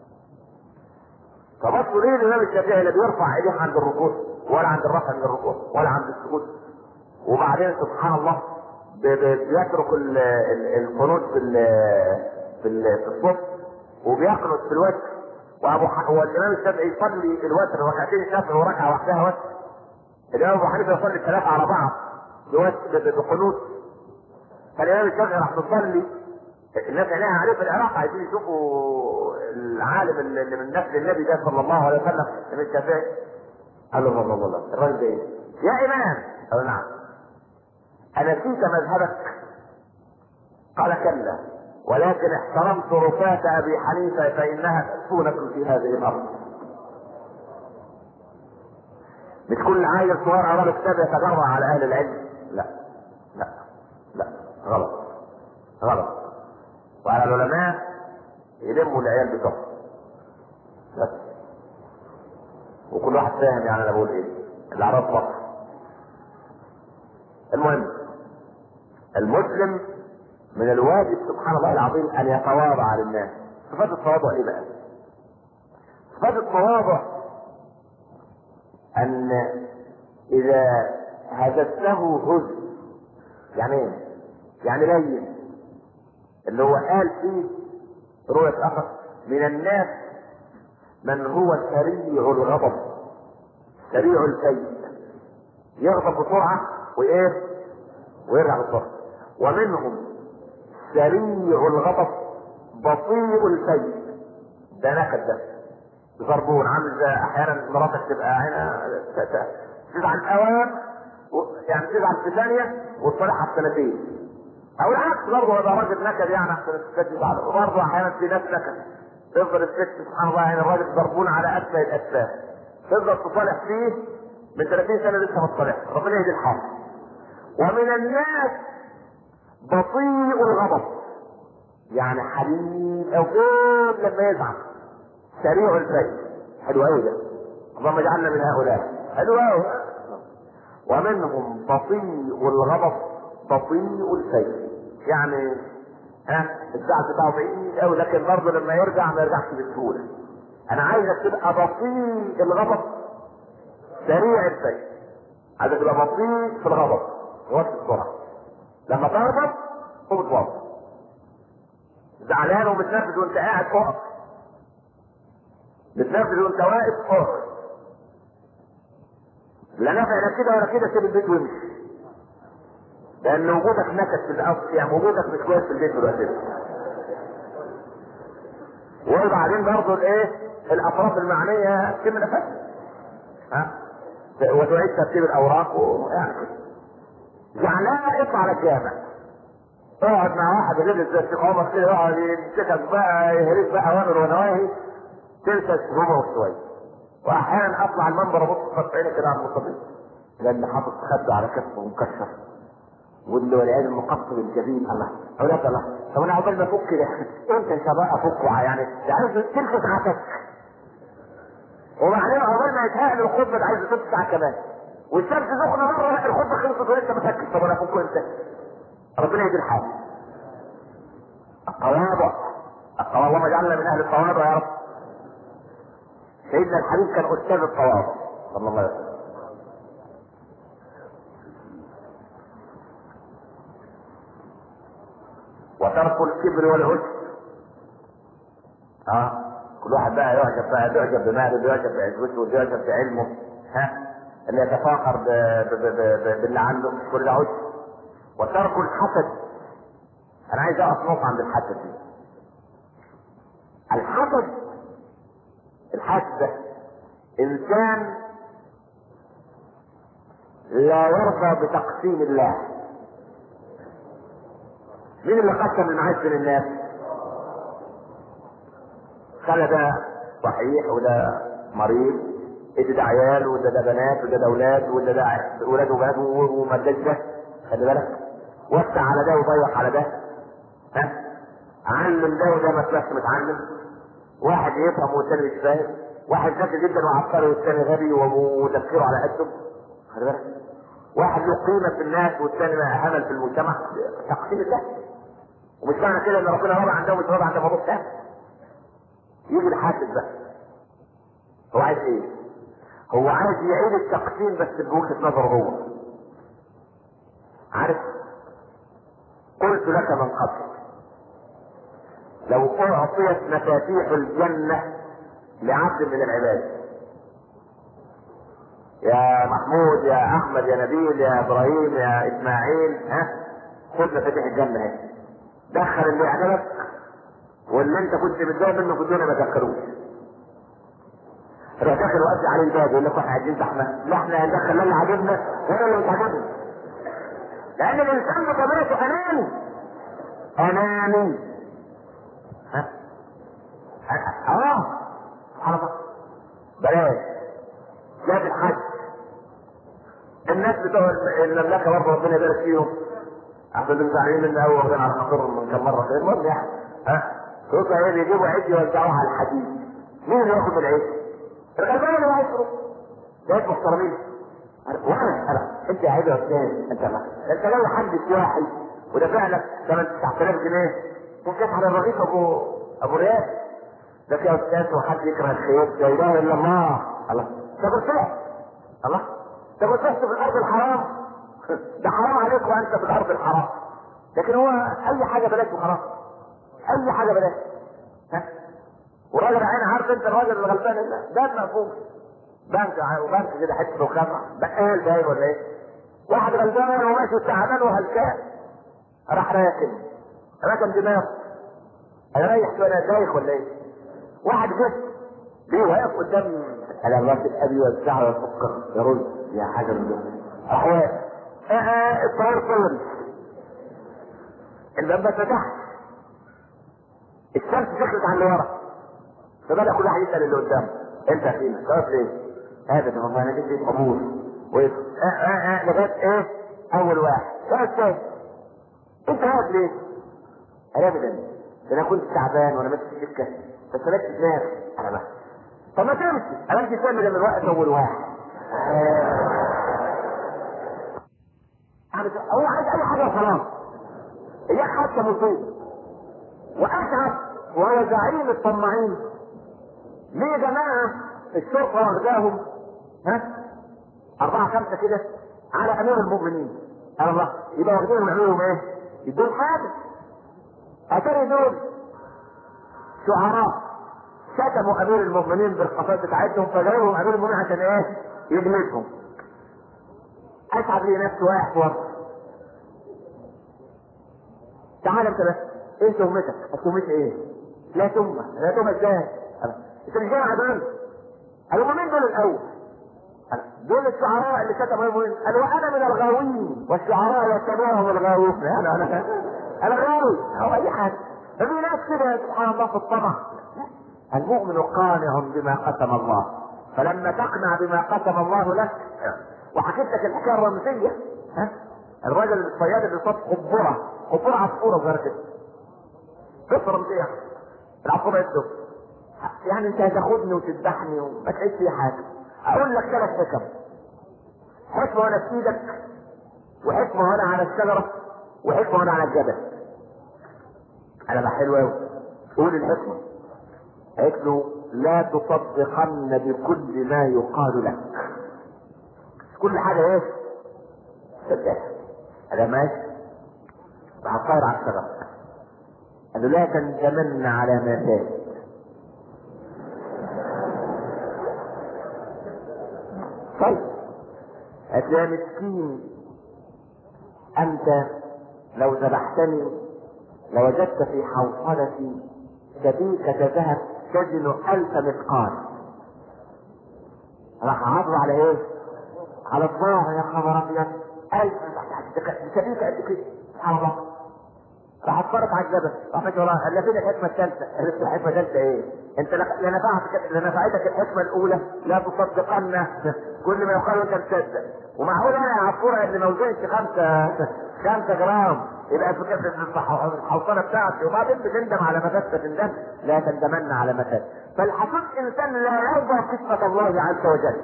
فبصوا ليه الامام الشافعي لا بيرفع ايديه عند الركوع ولا عند الرفع من الركوع ولا عند السجود، وبعدين سبحان الله بيترك القنوت في الصبح وبيقنط في الوتر. والامام الشافعي يصلي الوتر ركعتين شافعي وركعه واحدها وتر. الامام ابو حنيفه يصلي الثلاثه على بعض بقنوت. فالامام الشافعي راح تصلي، الناس عينيها عليه في العراق عايزين يشوفوا العالم اللي من نسل النبي ده صلى الله عليه وسلم. الامام الشافعي قال له الله الراجل ده ايه؟ يا امام. قال نعم. انسيت مذهبك؟ قال كلا، ولكن احترمت رفاة ابي حنيفه فانها تأسونة في هذه الارض. مش كل عيل صغير على كتاب يتجرأ على اهل العلم. لا لا لا، غلط. وعلى العلماء يلموا العيال بتوعهم بس، وكل واحد فاهم يعني انا بقول ايه. الاعراض فقط. المهم المسلم من الواجب سبحان الله العظيم ان يتواضع للناس. صفات التواضع ايه بقى؟ صفات التواضع ان اذا هزته هز. يعني ايه؟ يعني لين. اللي هو قال فيه رؤية اخر من الناس من هو سريع الغضب سريع الكي، يغضب بسرعة ويرجع بسرعة. ومنهم سريع الغضب بطيء الكي، ده نكد، ده زربون. عامل زي احيانا مراتك تبقى هنا تزعل اوام، يعني تزعل في ثانية وتصالحها في سنتين، او العكس برضه هذا راجل نكد يعني احسن الستات تزعل. وبرضه احيانا في ناس نكد تفضل الست سبحان الله يعني الراجل ضربون على اسفل الاسفل، تفضل تصالح فيه من 30 سنة لسه ما تصالحش. ربنا يهدي الحال. ومن الناس بطيء الغضب، يعني حليم او كل لما يزعل. سريع الفيء، حلو قوي ده، اللهم اجعلنا من هؤلاء، حلو قوي. ومنهم بطيء الغضب بطيء الفيء، يعني الزعل بتاعه بعيد قوي لكن برضه لما يرجع ما يرجعش بسهوله. انا عايزك تبقى بطيء الغضب سريع الفيء، عايزك تبقى بطيء في الغضب وقت السرعه. لما تغضب قوم اتوضى، زعلان ومتنرفز وانت قاعد اقف، متنرفز وانت واقف اقف، لا نافع لا كده ولا كده، سيب البيت وامشي، لان وجودك نكد في الاصل، يعني وجودك مش كويس في البيت دلوقتي. وبعدين برضه الاطراف المعنيه تتم نفسها وتعيد ترتيب الاوراق ويعني زعلان اطلع على الجامع، اقعد مع واحد يجيب زي الشيخ عمر كده، يقعد يمسكك بقى يهريك بقى اوامر ونواهي، تنسى هو شويه. واحيانا اطلع المنبر ابص خط عيني كده على المصلين، لان حاطط خده على كتفه ومكشر، واللي والعياذ المقصر الجبين. الله اولاد الله، طب انا عقبال ما افك كده انت شباب افك يعني عايز تلفت عتك، وبعدين عقبال ما يتهيأ الخطبه عايز تلفت ساعه كمان، والشمس سخنه مره الخطبه خلصت ولسه مفكش. طب انا افكه امتى؟ ربنا يهدي الحال. التواضع، اللهم اجعلنا من اهل التواضع يا رب. سيدنا الحبيب كان استاذ التواضع صلى الله عليه وسلم. وترك الكبر والعجب. كل واحد بقى يعجب بماله، بيعجب بعزوته، بيعجب بعلمه، اللي يتفاخر باللي عنده، كل ده عجب. وترك الحسد. انا عايز اقف نقطة عند الحسد دي. الحسد ده انسان لا يرضى بتقسيم الله. مين اللي قسم المعاش بين الناس؟ خلى ده صحيح وده مريض، ده عيال وده بنات وده اولاد وده اولاد وبنات ومدلش ده، خلي بالك، وسع على ده وضيق على ده، علم ده وده ما تبقاش متعلم، واحد يفهم والثاني مش فاهم، واحد ذكي جدا وعبقري والثاني غبي وتفكيره على قده، خلي بالك، واحد له قيمه في الناس والثاني همل في المجتمع. تقسيم الله. ومش معنى كده ان ربنا راضي عن ده ومش راضي عن ده، موضوع ثاني. يجي الحاسد بقى، هو عايز ايه؟ هو عايز يعيد التقسيم بس بوجهه نظره هو. عارف؟ قلت لك من قبل لو اعطيت مفاتيح الجنه لعبد من العباد، يا محمود يا احمد يا نبيل يا ابراهيم يا اسماعيل، خد مفاتيح الجنه اهي، دخل اللي يعجبك واللي انت كنت متضايق منه في الدنيا ما تدخلوش. روح داخل وقفل عليه الباب يقول لك احنا عايزين زحمه، لا احنا هندخل اللي عاجبنا ولا اللي مش عاجبنا. لان الانسان بطبيعته اناني. سبحان الله. بلاش جاب الحج، الناس بتوع المملكه برضه ربنا يبارك فيهم، احنا زعلانين من اول واخدين على خاطرهم من كم مره كده، المهم يعني يطلع ايه بيجيبوا عيش يوزعوها على الحديد. مين اللي ياخد العيش؟ الغلبان اللي هيصرف. ناس محترمين. انا انت يا عيب يا استاذ، انت جاي حد سياحي ودافع لك 9000 جنيه تكاس على الرغيف ابو ريال ده يا استاذ، وحد يكره الخير، لا اله الا الله. الله تاكل سحت، الله تاكل سحت في الارض الحرام. ده حرام عليك وانت في الارض الحرام. لكن هو اي حاجه بلاش وخلاص، اي حاجه بلاش. والراجل عين عارف انت الراجل الغلبان ده مقفول بنك كده حته رخامه بقال باين ولا ايه، واحد غلبان وماشي تعبان وهلكان راح راكن دماغه، انا رايح وانا دايخ ولا ايه، واحد جه ليه واقف قدام على الراجل ابي والساعه والسكر يا رز يا حاجه من دول، راح واقف الطيار طول الباب اتفتح، الشمس دخلت على اللي ورا، فبدأ كل واحد يسأل اللي قدامه انت فين؟ واقف ليه؟ هذا ده والله انا جيت ليه قبول وقف لغايه ايه؟ اول واحد واقف تاني، انت واقف ليه؟ قال ابدا انا كنت تعبان وانا ماشي في السكه بس ماشي دماغي انا بقى. طب ما تمشي، انا امشي تاني لما الوقت اول واحد. هو عايز اي حاجه وخلاص، اياك حتى مصيبه. واسعد وهو زعيم الطماعين. ليه يا جماعه الشرطه واخداهم 4 5 كده على امير المؤمنين؟ قال الله يبقى واخدينهم يعملوا ايه؟ يدوهم حاجه. اتاري دول شعراء شتموا امير المؤمنين بالقصائد بتاعتهم، فجايبهم امير المؤمنين عشان ايه؟ يجلدهم. اسعد لي نفسه واقف ورا. تعال انت بس، ايه تهمتك؟ التهمة ايه؟ لا تهمة ازاي؟ انت مش جاي عدل؟ قالوا مين دول الاول؟ دول الشعراء اللي كتبوا المهم قال وانا من الغاوين والشعراء يتبعهم الغاوون. انا غاوي او اي حاجه. ففي ناس كده سبحان الله في الطمع. المؤمن قانع بما قسم الله، فلما تقنع بما قسم الله لك. وحكيت لك الحكايه الرمزيه، الراجل الصياد اللي صاد قبوره عصفوره صغيره كده، قصه رمزيه. العصفوره يكتب يعني انت هتاخدني وتذبحني وما تعيش فيها حاجه. اقول لك 3 حكم. حكمه وانا في ايدك، وحكمه وانا على الشجره، وحكمه وانا على الجبل. انا بقى حلو قوي. قول الحكمه. قالت له لا تصدقن بكل ما يقال لك. كل حاجه ايه؟ صدقها. انا ماشي راح اطير على الشجره. قال له لا تندمن على ما فات. طيب قالت له يا مسكين انت لو ذبحتني لوجدت في حوصلتي شبيكة ذهب تزن 1000 مثقال. راح عرض على ايه؟ على الظاهر. يا خبر ابيض 1000 شبيكة قد كده سبحان الله. راح اتفرج على الجبل. راح ماشي وراها. قال لها فين الحكمة الثالثة؟ قالت له الحكمة الثالثة ايه؟ انت لنفعتك الحكمة الاولى لا تصدقن كل ما يقال وانت تصدق. ومعقول انا يا عصفورة اللي ما وزنش 5 جرام يبقى في الحوصلة بتاعتي وبعدين بتندم على ما فات. تندم لا تندمن على ما فات. فالحسود انسان لا يرضى قسمة الله عز وجل.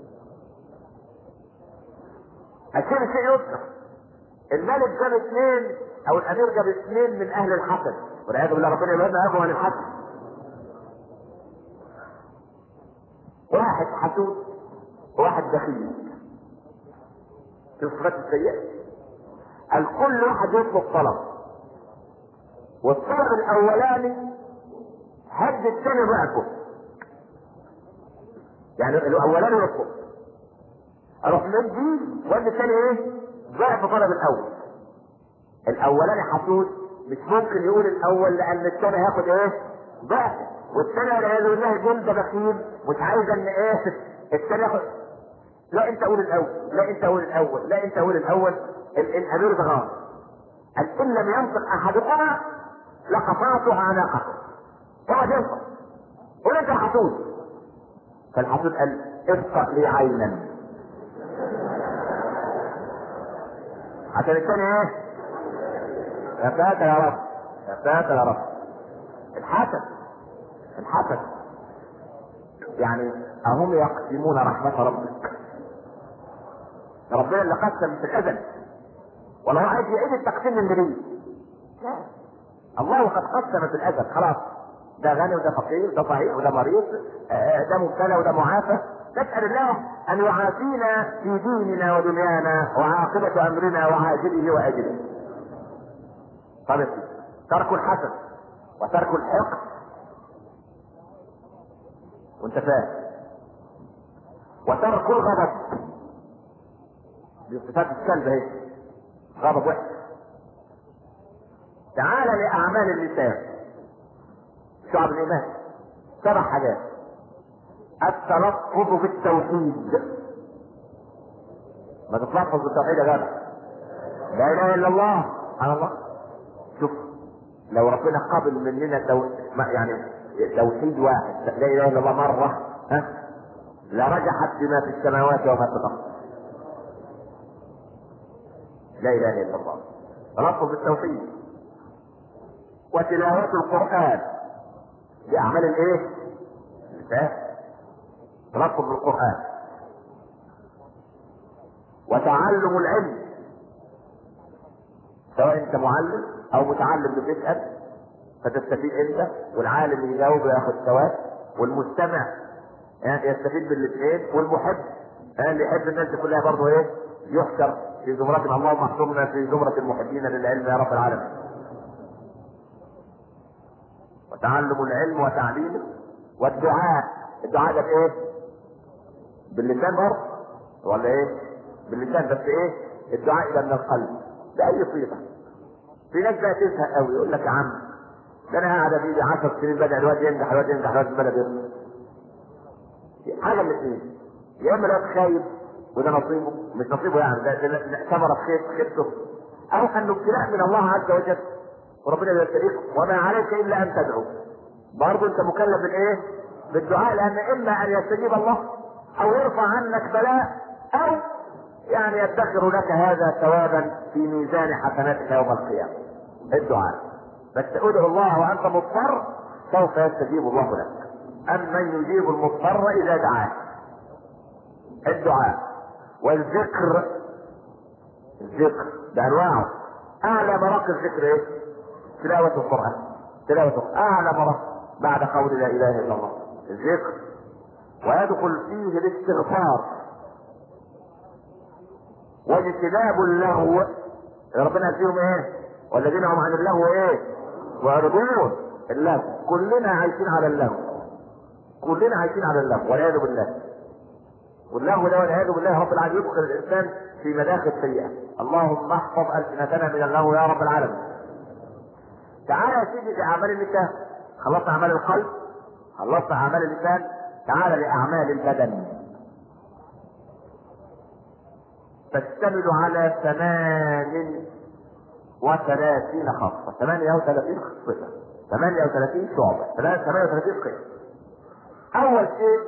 الشيء يذكر. الملك جاب 2 او الامير جاب 2 من اهل الحسد والعياذ بالله. ربنا يبعدنا ابو عن الحسد. واحد حسود وواحد بخيل في الصفات السيئة. كل واحد يطلب طلب، والطلب الاولاني هد الثاني ضعفه. يعني الاولاني يطلب اروح مدي وادي الثاني ايه؟ ضعف طلب الاول. الاولاني حسود مش ممكن يقول الاول لان الثاني هياخد ايه؟ ضعف. والثاني والعياذ بالله جلد بخيل مش عايز ان ايه؟ الثاني ياخد. لا انت قول الاول، لا انت قول الاول، لا انت قول الاول. الامير ده غلط. قال ان لم ينطق احدكما لقطعت اعناقه. اقعد ينطق. قول انت حسود. فالحسود قال ابقى لي عينا عشان الثاني ايه؟ يا ساتر يا رب، يا ساتر يا رب. الحسد يعني اهم يقسمون رحمة ربك. ربنا اللي قسم في الازل ولا هو عايز يعيد التقسيم من جديد؟ لا، الله قد قسم في الازل خلاص. ده غني وده فقير، ده صحيح وده مريض، ده مبتلى وده معافى. نسأل الله ان يعافينا في ديننا ودنيانا وعاقبة امرنا وعاجله واجله. طيب ترك الحسد وترك الحقد وانت فاهم، وترك الغضب. دي صفات السلب اهي. غضب وحش. تعال لاعمال اللسان شعب الايمان 7 حاجات. التلفظ بالتوحيد. ما تتلفظ بالتوحيد يا جدع. لا اله الا الله سبحان الله. شوف لو ربنا قبل مننا يعني توحيد واحد لا اله الا الله مره لرجحت بما في السماوات وما في الارض. لا اله الا الله. تلفظ بالتوحيد وتلاوة القرآن بأعمال الايه؟ تلفظ بالقرآن وتعلم العلم، سواء انت معلم او متعلم بتسأل فتستفيد انت، والعالم يجاوب وياخد ثواب، والمستمع يستفيد بالاثنين، والمحب اللي يحب الناس كلها برضه ايه؟ يحشر في زمرتنا. اللهم احشرنا في زمرة المحبين للعلم يا رب العالمين. وتعلم العلم وتعليمه والدعاء. الدعاء ده بايه؟ باللسان برضه ولا ايه؟ باللسان بس ايه؟ الدعاء الى من القلب بأي صيغة. في ناس بقى تزهق قوي يقول لك يا عم ده انا قاعد بايدي 10 سنين بدأ الواد ينجح الواد ينجح الواد البلد ينجح. حاجة من الاثنين، يا اما الواد خايب وده نصيبه، مش نصيبه يعني، ده ثمره خيبته، او انه ابتلاء من الله عز وجل وربنا يبتليك وما عليك الا ان تدعو. برضه انت مكلف بالايه؟ بالدعاء، لان اما ان يستجيب الله او يرفع عنك بلاء، او يعني يدخر لك هذا ثوابا في ميزان حسناتك يوم القيامه. الدعاء بس ادعو الله وانت مضطر سوف يستجيب الله لك. امن يجيب المضطر اذا دعاه. الدعاء والذكر، الذكر بانواعه. اعلى مراقب الذكر ايه؟ تلاوة القرآن. تلاوة القرآن اعلى مراقب بعد قول لا اله الا الله الذكر. ويدخل فيه الاستغفار واجتناب اللغو. ربنا فيهم ايه؟ والذين هم عن اللغو ايه؟ معرضون. اللغو كلنا عايشين على اللغو، كلنا عايشين على اللغو والعياذ بالله. واللغو ده والعياذ بالله رب العالمين يدخل الانسان في مداخل سيئه. اللهم احفظ السنتنا من اللغو يا رب العالمين. تعالى يا سيدي في اعمال اللسان. خلصت اعمال القلب، خلصت اعمال اللسان، تعالى لاعمال البدن. تشتمل على 38 خاصة، 38 خصية، 38 شعبة، 38 قسم. أول شيء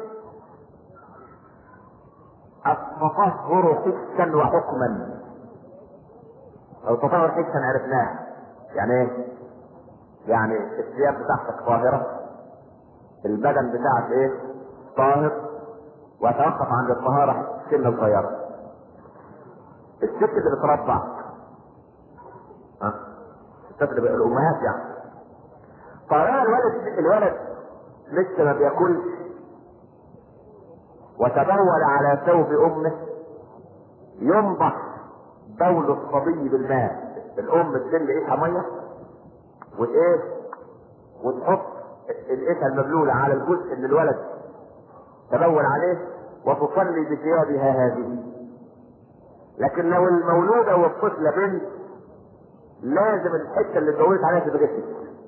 التطهر حسا وحكما. أو التطهر حسا عرفناه يعني ايه؟ يعني الثياب بتاعتك طاهرة، البدن بتاعك ايه؟ طاهر، وتوقف عند الطهارة سن صغيرة. الست اللي بترضع، الست اللي الامهات يعني، طالما الولد لسه ما بياكلش وتبول على ثوب امه، ينضح بول الصبي بالماء. الام تبل ايدها ميه وايه، وتحط الايدها المبلوله على الجزء اللي الولد تبول عليه وتصلي بثيابها هذه. لكن لو المولودة والطفلة بنت لازم الحتة اللي اتجوزت عليها تتغسل.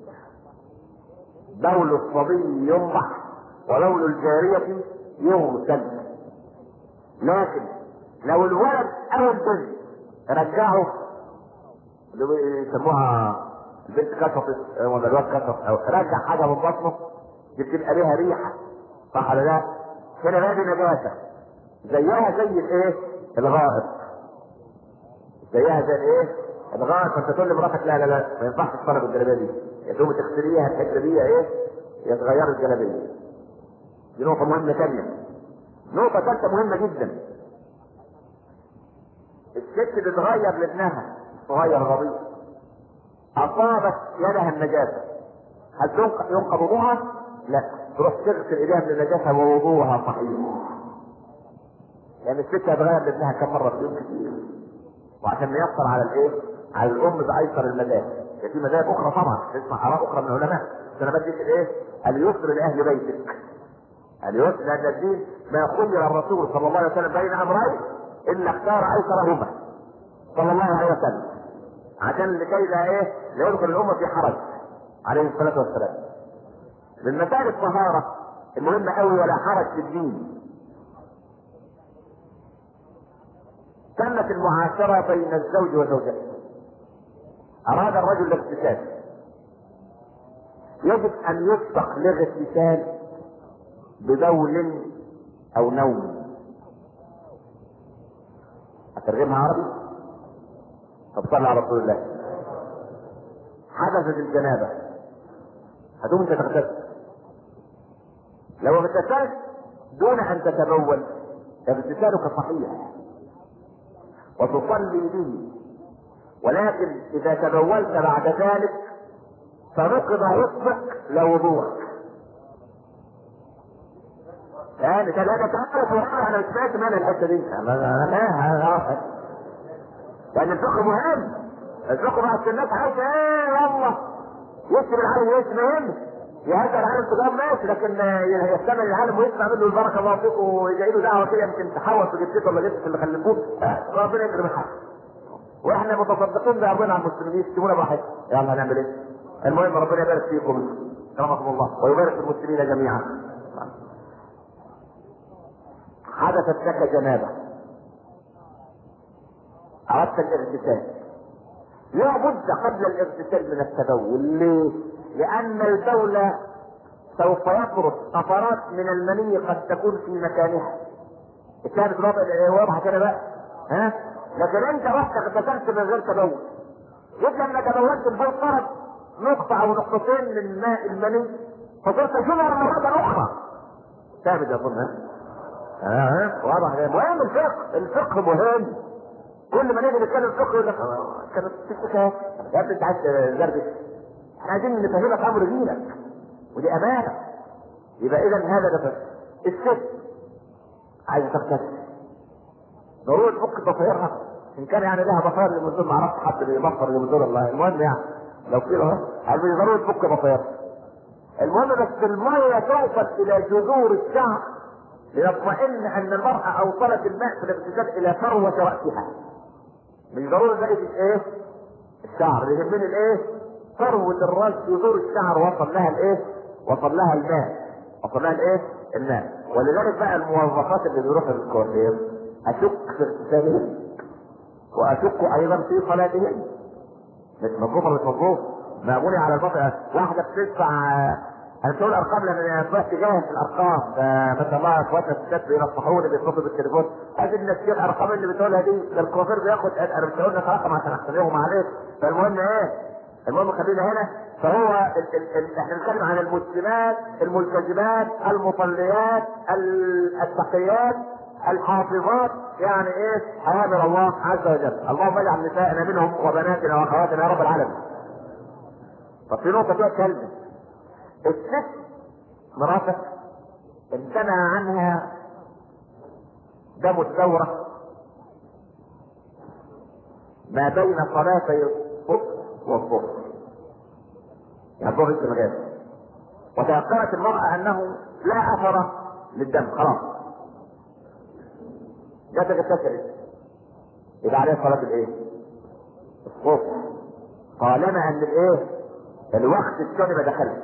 بول الصبي ينضح وبول الجارية يغسل. لكن لو الولد او البنت رجعوا اللي بيسموها البنت كشفت ولا الولد كشف او رجع حاجة من بطنه، دي بتبقى ليها ريحة، صح ولا لا؟ هنا بقى دي نجاسة زيها زي الايه؟ الغائط. زيها زي الايه؟ الغائط. فانت تقول لمراتك لا لا لا ما ينفعش تطلب الجلابيه دي، يا دوب تغسليها الحته دي ايه؟ يا تغير الجلابيه. دي نقطه مهمه ثانيه. نقطه ثالثه مهمه جدا، الست بتغير لابنها صغير غبي اصابت يدها النجاسه، هل ينقض وضوءها؟ لا، تروح تغسل ايديها من النجاسه ووضوءها صحيح. يعني الست هتغير لابنها كم مره في اليوم كتير، وعشان نيسر على الايه؟ على الام بايسر المذاهب. في مذاهب اخرى طبعا تسمع اراء اخرى من العلماء، بس انا بديك الايه؟ اليسر لاهل بيتك. اليسر لان الدين ما خير الرسول صلى الله عليه وسلم بين امرين الا اختار ايسرهما صلى الله عليه وسلم، عشان لكي لا ايه؟ لا يدخل الامه في حرج عليه الصلاه والسلام. من مسائل الطهاره المهمه قوي ولا حرج في الدين كانت المعاشرة بين الزوج وزوجته. أراد الرجل الاغتسال، يجب أن يسبق الاغتسال ببول أو نوم. أترجمها عربي؟ طب صلى على رسول الله. حدثت الجنابة، هتقوم أنت تغتسل. لو اغتسلت دون أن تتبول اغتسالك صحيح وتصلي به، ولكن اذا تبولت بعد ذلك فنقض غسلك لوضوءك. يعني ده تعرف انا مش فاهم انا الحته دي، لان الفقه مهم. الفقه بقى الناس عايزه ايه؟ يلا يسمع العالم يسمع يهدى العالم تجار ماشي، لكن يستمع العالم ويسمع منه البركه الله فيكم ويجي له دعوه كده يمكن تحول في جبتك ولا جبتك اللي خلفوك، ربنا يكرم الحق. واحنا متصدقين بربنا على المسلمين يشتمونا براحتهم، يلا هنعمل ايه؟ المهم ربنا يبارك فيكم كرمكم الله ويبارك في المسلمين جميعا. حدثت لك جنابه، اردت الاغتسال، لا بد قبل الاغتسال من التبول. ليه؟ لان البول سوف يطرد قطرات من المني قد تكون في مكانها. كانت واضحه كده بقى، ها؟ لكن انت رحت اغتسلت من غير تبول، جيت لما تبولت البول طرد نقطه او نقطتين من ماء المني، فصرت تشوفها مرة اخرى. ثابت يا اظن، ها؟ واضح. مهم الفقه مهم. كل ما نيجي نتكلم فقه يقول لك كانت تفتكر يا ابني انت عايز زردش، احنا عايزين نفهمك امر دينك ودي امانه. يبقى اذا هذا نفس الست عايزه تغتسل، ضروري تفك ضفيرها ان كان يعني لها ضفير اللي من دول، ما اعرفش حد بيبخر اللي من دول، الله المهم يعني لو كده اهو ضروري تفك ضفيرها. المهم بس الميه توصل الى جذور الشعر ليطمئن ان المراه اوصلت الماء في الاغتسال الى فروه راسها. مش ضروري بقى ايه الشعر، اللي يهمني الايه؟ فروه الراس، جذور الشعر وصل لها الايه؟ وصل لها الماء، وصل لها الايه؟ الماء. ولذلك بقى الموظفات اللي بيروحوا للكوافير اشك في اغتسالهم واشك ايضا في صلاتهم. مش مظبوطه مش مظبوط، مأموني على المطعم. واحده بتدفع، انا بقول الارقام لان طلعت جاهز في الارقام، ما شاء الله اخواتنا الستات بينصحوني بيتصلوا بالتليفون، ادي النسير الارقام اللي بتقولها دي، ده الكوافير بياخد، انا مش هقول لك رقم عشان احسبهم عليك. فالمهم ايه؟ المهم خلينا هنا. فهو احنا بنتكلم عن المسلمات الملتزمات المصليات التقيات الحافظات، يعني ايه؟ حوامل الله عز وجل. اللهم اجعل نسائنا منهم وبناتنا واخواتنا يا رب العالمين. طب في نقطه فيها كلمه، الست مراتك امتنع عنها دم الدورة ما بين صلاتي الصبح والظهر، يعني الظهر لسه ما جاش، وتيقنت المرأة انه لا اثر للدم، خلاص جاتك اغتسلت، يبقى عليها صلاة الايه؟ الصبح، طالما ان الايه؟ الوقت الثاني ما دخلش.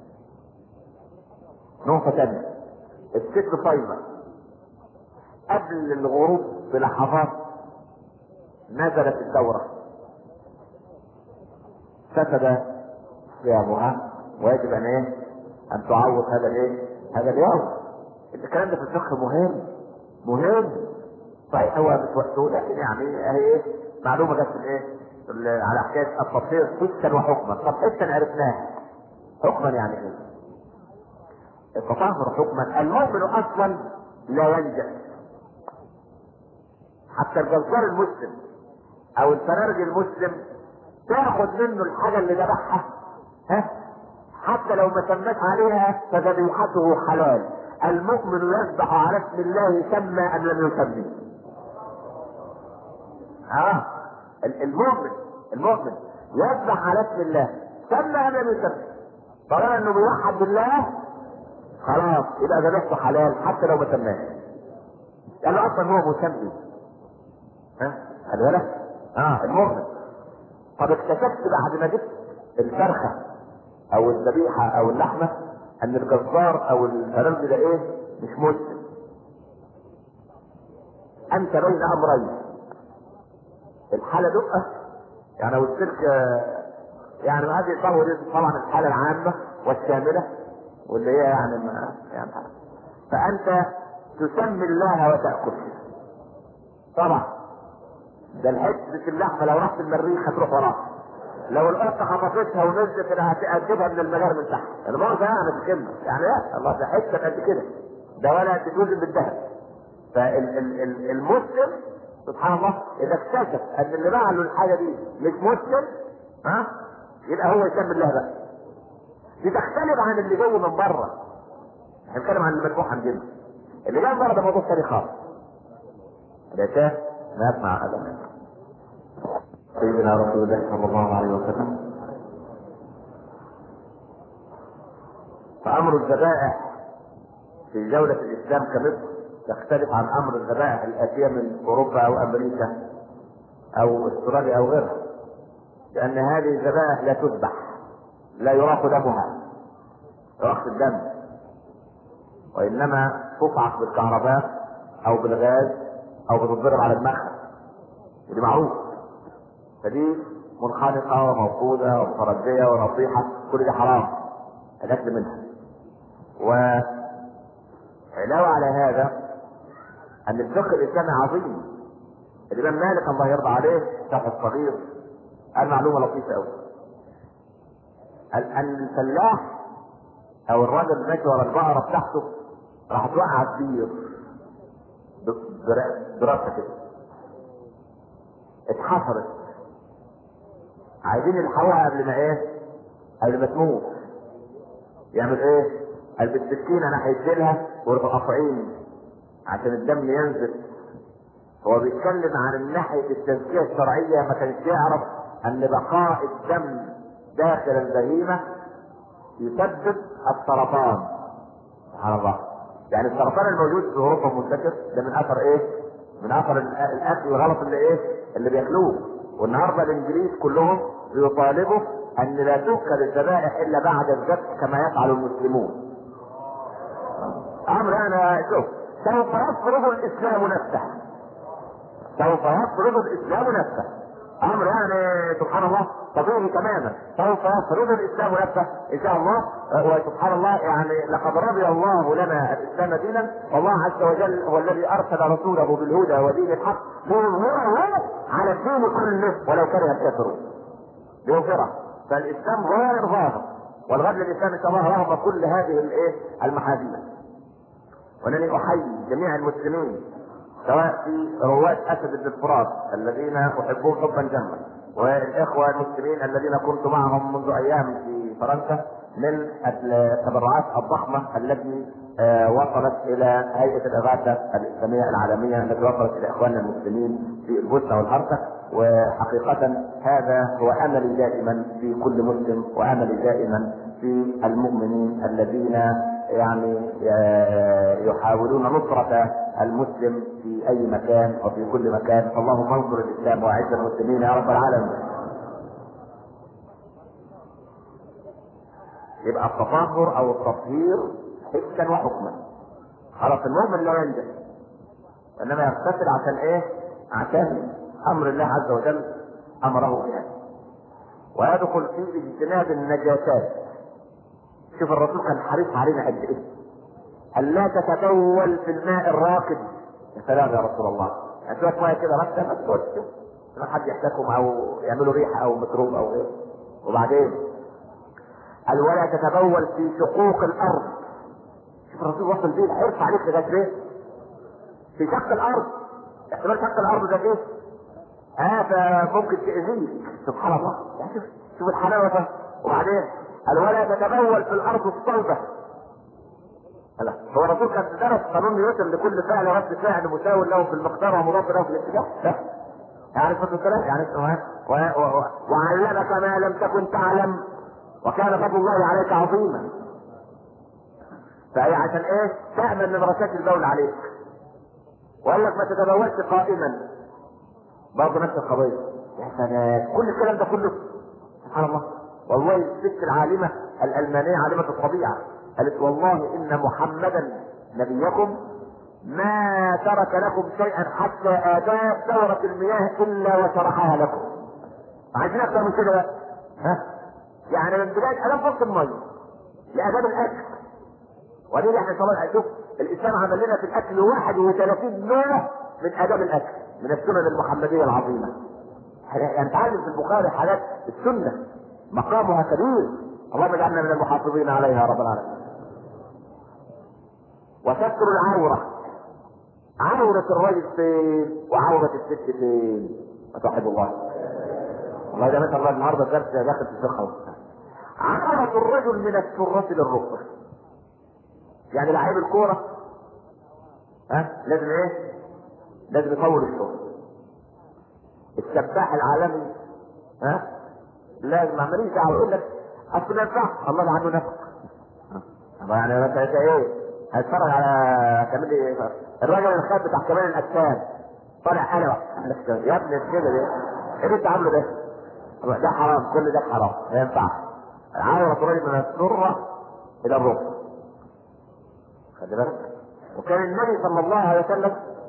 نقطة ثانية، الست صايمة قبل الغروب بلحظات نزلت الدورة، فسد صيامها ويجب ان ايه؟ ان تعوض هذا الايه؟ هذا اليوم. الكلام ده في الفقه مهم صحيح، هو مش وقته لكن يعني هي ايه؟ معلومة جت الايه؟ على حكاية التطهير حسا وحكما. طب حسا عرفناه، حكما يعني ايه؟ التطهر حكما، المؤمن اصلا لا ينجح، حتى الجزار المسلم او الفرارج المسلم تاخد منه الحاجه اللي ذبحها، ها؟ حتى لو ما سمت عليها فذبيحته حلال. المؤمن يذبح على اسم الله سمى ام لم يسمي. المؤمن يذبح على اسم الله سمى ام لم يسمي، طالما انه بيوحد بالله خلاص يبقى ذبحته حلال حتى لو ما سماش، لانه اصلا هو مسمي. خلي بالك، المؤمن. طب اكتشفت بعد ما جبت الفرخه او الذبيحه او اللحمه ان الجزار او الفرارج ده ايه؟ مش مسلم، انت بين امرين، الحاله دقه يعني لو السلك يعني هذه يصور طبعا الحاله العامه والشامله واللي هي يعني ما يعني، فانت تسمي الله وتاكل طبعا. ده الحته اللحمه لو رحت المريخ هتروح وراها، لو القطه خطفتها ونزلت هتجيبها من المجال من تحت، انا برضه يعني في كلمه يعني لا الله ده حته قد كده، ده ولا تجوز بالذهب. فالمسلم سبحان الله اذا اكتشف ان اللي باع له الحاجه دي مش مسلم، يبقى هو يسمي الله بقى. دي تختلف عن اللي جاي من بره، احنا بنتكلم عن المذبوح عندنا، اللي جاي من بره ده موضوع ثاني خالص. ده شاف ما يسمع ابدا. سيدنا رسول الله صلى الله عليه وسلم فامر الذبائح في جولة الاسلام كمصر تختلف عن امر الذبائح الاتية من اوروبا او امريكا او استراليا او غيرها، لان هذه الذبائح لا تذبح، لا يراق دمها إراقة الدم، وانما تصعق بالكهرباء او بالغاز او بتتضرب على دماغها، دي معروف. فدي منخنقه وموقوده ومترديه ونصيحه، كل دي حرام الاكل منها. وعلاوه على هذا ان الفقه الاسلامي عظيم. الامام مالك الله يرضى عليه شرح الصغير قال معلومه لطيفه قوي، قال ان الفلاح او الراجل ماشي ورا البقره بتاعته راح توقع البير براسها كده، اتحفرت، عايزين يلحقوها قبل ما ايه؟ قبل ما تموت. يعمل ايه؟ قال بالسكينه ناحيه ديلها ويروحوا قاطعين عشان الدم ينزل. هو بيتكلم عن ناحيه التزكيه الشرعيه، ما كانش يعرف ان بقاء الدم داخل البهيمه يسبب السرطان. سبحان الله. يعني السرطان الموجود في اوروبا منتشر ده من اثر ايه؟ من اثر الاكل الغلط اللي ايه؟ اللي بياكلوه. والنهارده الانجليز كلهم بيطالبوا ان لا تؤكل الذبائح الا بعد الذبح كما يفعل المسلمون. امر انا شوف، سوف يفرض الاسلام نفسه، سوف يفرض الاسلام نفسه، امر يعني سبحان الله طبيعي تماما. سوف يفرض الاسلام نفسه ان شاء الله. وسبحان الله يعني لقد رضي الله لنا الاسلام دينا، والله عز وجل هو الذي ارسل رسوله بالهدى ودين الحق ليظهره على الدين كله ولو كره الكافرون. ليظهره. فالاسلام ظاهر والغد الاسلام ان شاء الله رغم كل هذه الايه؟ المحاذير. وانني احيي جميع المسلمين سواء في رواد اسد بن الفرات الذين احبهم حبا جما، والاخوه المسلمين الذين كنت معهم منذ ايام في فرنسا من التبرعات الضخمه التي وصلت الى هيئه الاغاثه الاسلاميه العالميه التي وصلت الى اخواننا المسلمين في البوسنه والهرسك. وحقيقه هذا هو املي دائما في كل مسلم، واملي دائما في المؤمنين الذين يعني يحاولون نصرة المسلم في اي مكان وفي كل مكان. اللهم انصر الاسلام واعز المسلمين يا رب العالمين. يبقى التطهر او التطهير حسا وحكما. خلاص المؤمن لا ينجح، انما يغتسل عشان ايه؟ عشان امر الله عز وجل امره بها. ويدخل في اجتناب النجاسات. شوف الرسول كان حريص علينا قد ايه؟ الا تتبول في الماء الراكد. يا سلام يا رسول الله، يعني شويه ميه كده ركده ما تقولش ما حد يحتاجهم او يعملوا ريحه او ميكروب او ايه. وبعدين قال ولا تتبول في شقوق الارض. شوف الرسول وصل بيه الحرص عليك لغايه ايه؟ في شق الارض. احتمال شق الارض ده ايه؟ فممكن تاذيك. سبحان الله. يعني شوف الحلاوه. وبعدين قال ولا تتبول في الارض الصلبه. هو الرسول كان درس قانون نيوتن لكل فعل رد فعل مساو له في المقدار ومضاد له في الاتجاه. لا يعني فضل الكلام يعني وعلمك ما لم تكن تعلم وكان فضل الله عليك عظيما. فهي عشان ايه؟ تأمن من رشاش البول عليك. وقال لك ما تتبولش قائما برضه نفس القضيه. يا سلام كل الكلام ده كله سبحان الله. والله الست العالمه الالمانيه عالمه الطبيعه قالت والله ان محمدا نبيكم ما ترك لكم شيئا حتى اداه ثوره المياه الا وشرحها لكم. عايزين اكثر من كده بقى. يعني من بدايه اداب فصل الميه لاداب الاكل. ودي احنا طبعا شوف الاسلام عمل لنا في الاكل 31 نوع من اداب الاكل من السنن المحمديه العظيمه. يعني نتعلم في البخاري حالات السنه مقامها كبير. اللهم اجعلنا من المحافظين عليها يا رب العالمين. وستر العوره. عورة الرجل فين وعورة الست فين؟ أتوحد الله. والله ده مثل الله النهارده درس داخل في الفقه. عورة الرجل من السرة للركبة. يعني لعيب الكورة لازم ايه؟ لازم يطول الشغل. السباح العالمي لازم عمالين دعوة يقول لك اصل ما ينفعش الله عنه نفسك. يعني انت ايه؟ هتتفرج على كمال ايه؟ الراجل الخاب بتاع كمال الاجسام طالع حلوة يا ابني كده ايه اللي انت عامله ده؟ ده حرام، كل ده حرام ما ينفعش. عورة الرجل من السرة الى الركبة. خلي بالك. وكان النبي صلى الله عليه وسلم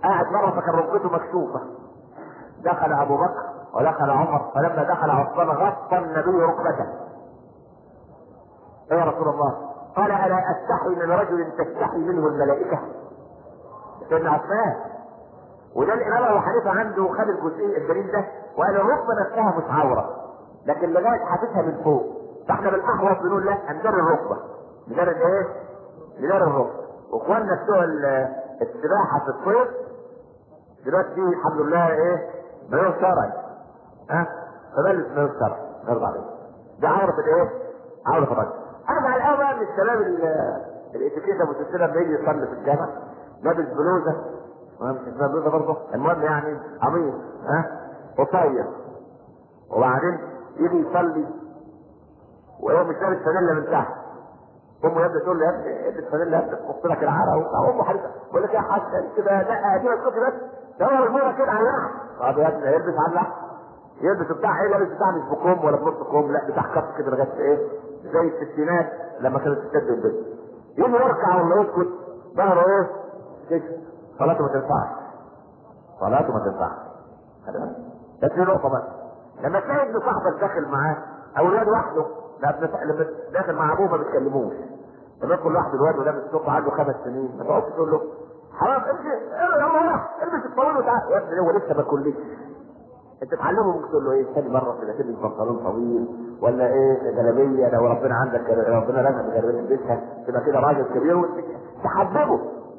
قاعد مره فكان ركبته مكشوفه، دخل ابو بكر ودخل عمر، فلما دخل عثمان غطى النبي ركبته. ايه يا رسول الله؟ قال الا استحي من رجل تستحي منه الملائكه؟ سيدنا عثمان. وده الامام ابو حنيفه عنده خد الجزئيه الدليل ده وقال الركبه نفسها مش عوره، لكن لغايه حاسسها من فوق، فاحنا بالاحوط بنقول لا ندار الركبه. ندار الايه؟ ندار الركبه. واخواننا بتوع السباحه في الصيف دلوقتي فيه الحمد لله ايه؟ مايوه شرعي. فبلش مايوه شرعي نرضى عليه. دي عوره الايه؟ عوره الرجل. انا مع الاول بقى من الشباب الاتيكيت ابو سلسله لما يجي يصلي في الجامع لابس بلوزه، مش اسمها بلوزه برضه، المهم يعني قميص قصير، وبعدين يجي يصلي وهو مش لابس فانيلا من تحت. امه يا ابني تقول له يا ابني البس فانيلا يا ابني تحط لك العرق وبتاع. امه حريصه بقول لك يا حاج كده دقه قديمه تحط بس دور الموره كده على اللحم. طب يا ابني يلبس على اللحم، يلبس بتاع ايه؟ لابس بتاع مش بكم ولا بنص كم، لا بتاع كف كده لغايه ايه؟ زي الستينات لما كانت تشد البيت. يجي يركع ولا يسكت ظهره ايه؟ كده. صلاته ما تنفعش، صلاته ما تنفعش. بس في نقطه بقى، لما تلاقي ابن صاحبك داخل معاه او الواد وحده، لما داخل مع ابوه ما بيتكلموش، لما يدخل لوحده الواد ولابس سوق عنده 5 سنين ما تقعدش تقول له حرام امشي البس الطويل وتعالى. يا ابني هو لسه ما كلش. انت تعلمه ممكن تقول له ايه؟ ثاني مره كده تلبس بنطلون طويل ولا ايه جلابيه، لو ربنا عندك ربنا رزقك بجلابيه تلبسها تبقى كده راجل كبير تحببه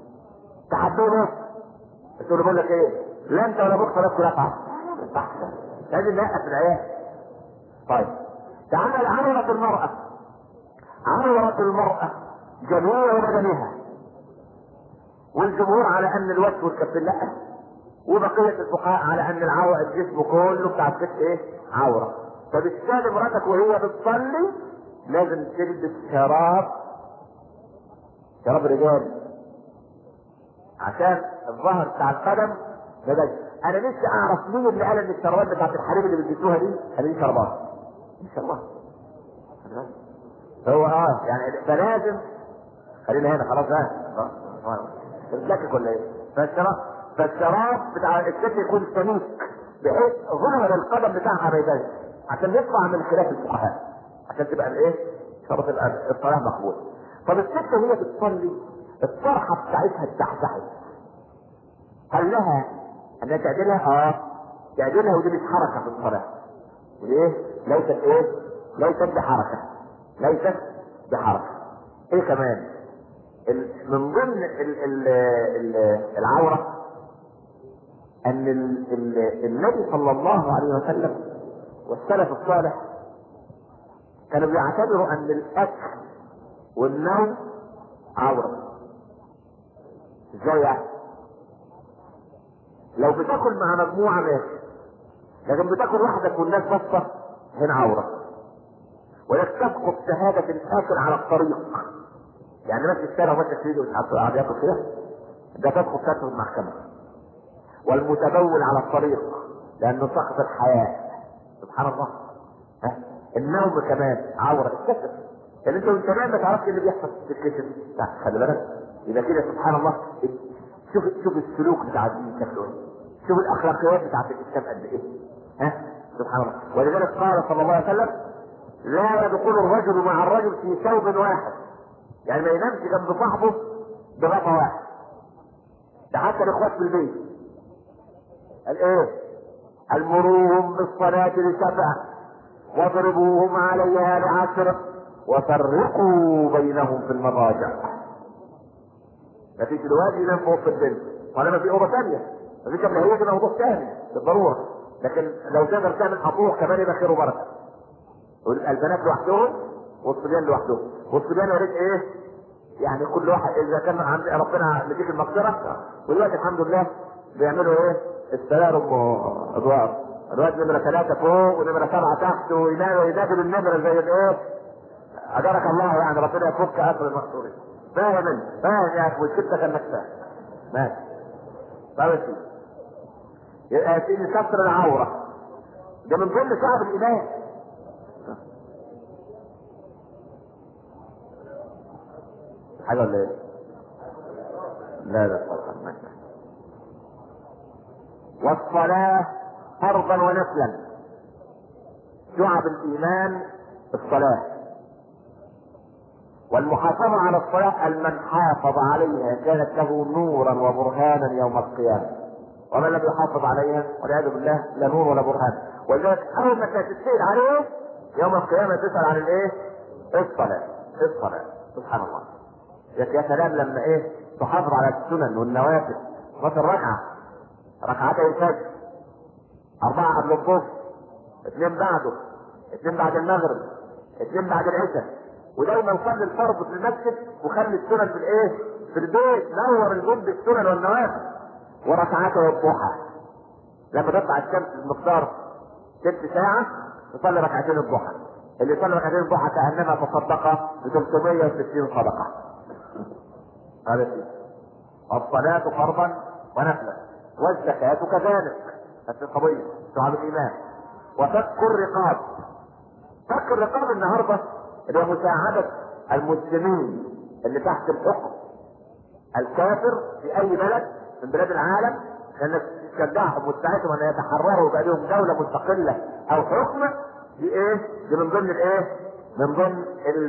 تقول له بقول لك ايه؟ لا انت ولا ابوك صلاه كلها صح. لازم نقف العيال. طيب تعالى عورة المرأة. عورة المرأة جميع بدنها، والجمهور على ان الوجه والكفين لا، وبقية الفقهاء على ان العورة الجسم كله بتاع الست ايه؟ عورة. فبالتالي مراتك وهي بتصلي لازم تلبس شراب رجال عشان الظهر بتاع القدم ما يبانش. انا نفسي اعرف مين اللي قال ان الشرابات بتاعت الحريم اللي بيلبسوها دي هذه شرابات ان شاء الله. هو يعني فلازم خلينا هنا خلاص بقى تتلكك ولا ايه؟ فالشراب بتاع الست يكون سميك بحيث ظهر القدم بتاعها ما يبانش عشان يطلع من خلاف الفقهاء، عشان تبقى الايه؟ شرط الصلاه مقبول. طب الست وهي بتصلي الطرحه بتاعتها اتزحزحت، قال لها انها تعدلها؟ تعدلها، ودي مش حركه في الصلاه. ليه؟ ليست بحركه. ايه كمان؟ من ضمن العوره ان النبي صلى الله عليه وسلم والسلف الصالح كانوا بيعتبروا ان الاكل والنوم عوره. ازاي يعني؟ لو بتاكل مع مجموعه ماشي، لكن بتاكل وحدك والناس بصه هنا عوره. ولك تسقط شهاده الاكل على الطريق، يعني ماشي الشارع وماشي في ايده قاعد ياكل كده، ده تسقط شهاده المحكمه. والمتبول على الطريق لانه سقط الحياء، سبحان الله. النوم كمان عوره. الكسر يعني انت وانت نايم ما تعرفش اللي بيحصل في الكسر. لا خلي بالك، يبقى كده سبحان الله. شوف السلوك بتاع الدين شكله ايه، شوف الاخلاقيات بتاعت الاسلام قد ايه. سبحان الله. ولذلك قال صلى الله عليه وسلم لا يدخل الرجل مع الرجل في ثوب واحد، يعني ما ينامش جنب صاحبه بغطا واحد. ده حتى الاخوات في البيت قال ايه؟ المروهم بالصلاة ل7 واضربوهم عليها ل10 وفرقوا بينهم في المضاجع. مفيش الواد ينام فوق في البنت طالما في اوضه ثانيه، مفيش قبل هي كده موضوع ثاني بالضروره، لكن لو تقدر تعمل حقوق كمان يبقى خير وبركه. البنات لوحدهم والصبيان لوحدهم، والصبيان يا ريت ايه؟ يعني كل واحد اذا كان عند ربنا مديك المغفره. ودلوقتي الحمد لله بيعملوا ايه؟ السلالم ادوار، الواد نمره 3 فوق ونمره 7 تحت، وينادوا النمره زي الايه؟ اجرك الله، يعني ربنا يفك اسر المقصورين. فاهم يا اخي، وشفتك انك فاهم. ماشي. طيب يبقى في ستر العوره ده من ضمن شعب الايمان. حاجه ولا ايه؟ لا طبعا ماشي. والصلاة فرضا ونفلا. شعب الإيمان الصلاة، والمحافظة على الصلاة من حافظ عليها كانت له نورا وبرهانا يوم القيامة، ومن لم يحافظ عليها والعياذ بالله لا نور ولا برهان. ولذلك أول ما تتسأل عليه يوم القيامة تسأل عن الإيه؟ الصلاة. الصلاة سبحان الله. يا سلام لما تحافظ على السنن والنوافل. مثل ركعتي الفجر، 4 قبل الظهر، 2 بعده، 2 بعد المغرب، 2 بعد العشاء. ودايما صلي الفرض في المسجد وخلي السنن في البيت، نور الجنب السنن والنوافل. وركعتي الضحى لما تطلع الشمس بمقدار 6 ساعة تصلي ركعتين الضحى. اللي يصلي ركعتين الضحى كأنما تصدق ب 360 صدقة. هذا شيء. الصلاة فرضا ونفلا، والزكاة كذلك. نفس القضية، شعب الإيمان. وفك الرقاب. فك الرقاب النهارده اللي هو مساعدة المسلمين اللي تحت الحكم الكافر في أي بلد من بلاد العالم، لأنك تشجعهم وتساعدهم أن يتحرروا ويبقى لهم دولة مستقلة أو حكم. دي دي من ضمن من ضمن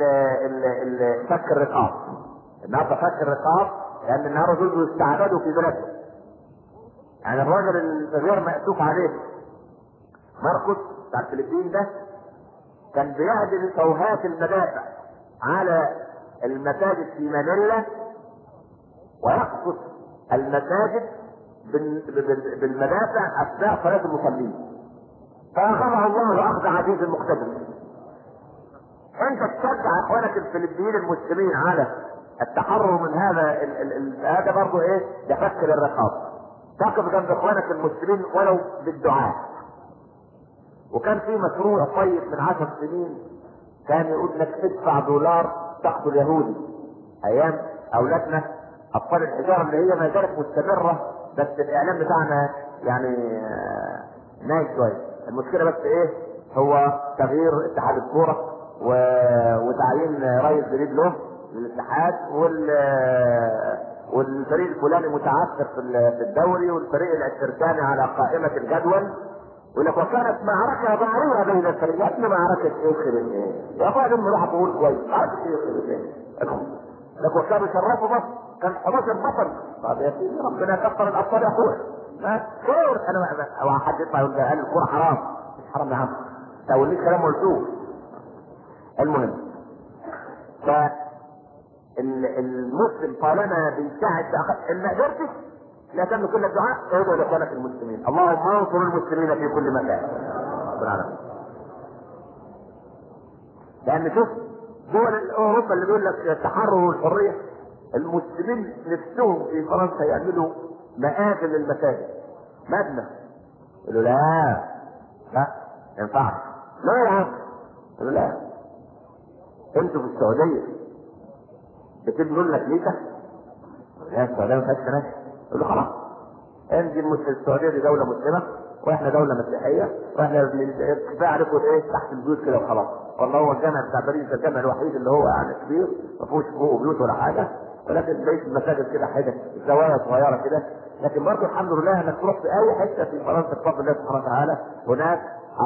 فك الرقاب. النهارده فك الرقاب لأن النهارده دول يستعبدوا في بلادهم. يعني الراجل الغير مأسوف عليه ماركوس بتاع الفلبين ده كان بيعدل توهات المدافع على المساجد في مانيلا، ويقصف المساجد بالمدافع اثناء صلاه المصلين، فاخذها الله اخذ عزيز مقتدر. انت تشجع اخوانك الفلبيين المسلمين على التحرر من هذا برضه ده فك للرقاب. تقف جنب اخوانك المسلمين ولو بالدعاء. وكان في مشروع طيب من 10 سنين كان يقول لك ادفع $1 تقتل يهودي. ايام اولادنا اطفال الحجاره اللي هي ما زالت مستمره، بس الاعلام بتاعنا يعني نايم شويه. المشكله بس هو تغيير اتحاد الكوره وتعيين رئيس جديد له للاتحاد، والفريق الفلاني متعثر في الدوري، والفريق التركاني على قائمه الجدول. ولك وكانت معركة ضارية بين الفريقين. معركة خير يا اخوان لما راح اقول كويس معركة خير لك وكانوا شرفوا مصر كان 11 بطل. طب يا سيدي ربنا كفر الابطال يا اخويا خير. انا او حد يطلع يقول قال الكورة حرام. مش حرام يا عم، تقوليش كلام قلتوه. المهم المسلم طالما بيساعد ان ما قدرتش لا تم كل الدعاء ادعو لاخوانك المسلمين. اللهم انصر المسلمين في كل مكان. لان شوف دول اوروبا اللي بيقول لك التحرر والحريه، المسلمين نفسهم في فرنسا يعملوا مآذن للمساجد. مبنى يقولوا لا ما ينفعش. لا يا عم يقولوا لا. انتوا في السعوديه بتبنوا لنا كنيسه؟ لا السعوديه ما فيهاش كنائس. يقولوا خلاص انت السعوديه دي دوله مسلمه واحنا دوله مسيحيه، واحنا كفايه عليكم تحت البيوت كده وخلاص. والله هو الجامع بتاع باريس ده الجامع الوحيد اللي هو يعني كبير ما فيهوش فوق بيوت ولا حاجه، ولكن بقيه المساجد كده حاجه زوايا صغيره كده. لكن برضه الحمد لله انك تروح في اي حته في فرنسا بفضل الله سبحانه وتعالى هناك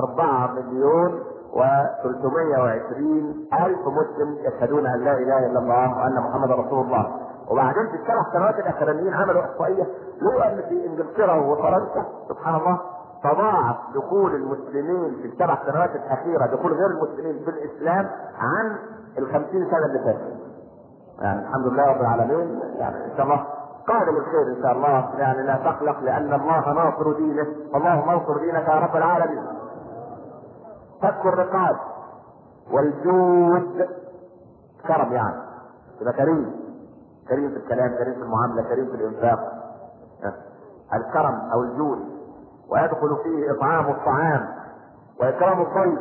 4,320,000 مسلم يشهدون ان لا اله الا الله وان محمد رسول الله. وبعدين في ال7 سنوات الاخرانيين عملوا احصائيه لقوا ان في انجلترا وفرنسا سبحان الله تضاعف دخول المسلمين في ال7 سنوات الاخيره، دخول غير المسلمين في الاسلام عن ال50 سنه اللي فاتت. يعني الحمد لله رب العالمين. يعني ان شاء الله قادم الخير ان شاء الله. يعني لا تقلق لان الله ناصر دينه، اللهم انصر دينك يا رب العالمين. فك الرقاب والجود كرم، يعني يبقى كريم في الكلام، كريم في المعامله، كريم في الانفاق. الكرم او الجود. ويدخل فيه اطعام الطعام واكرام الضيف.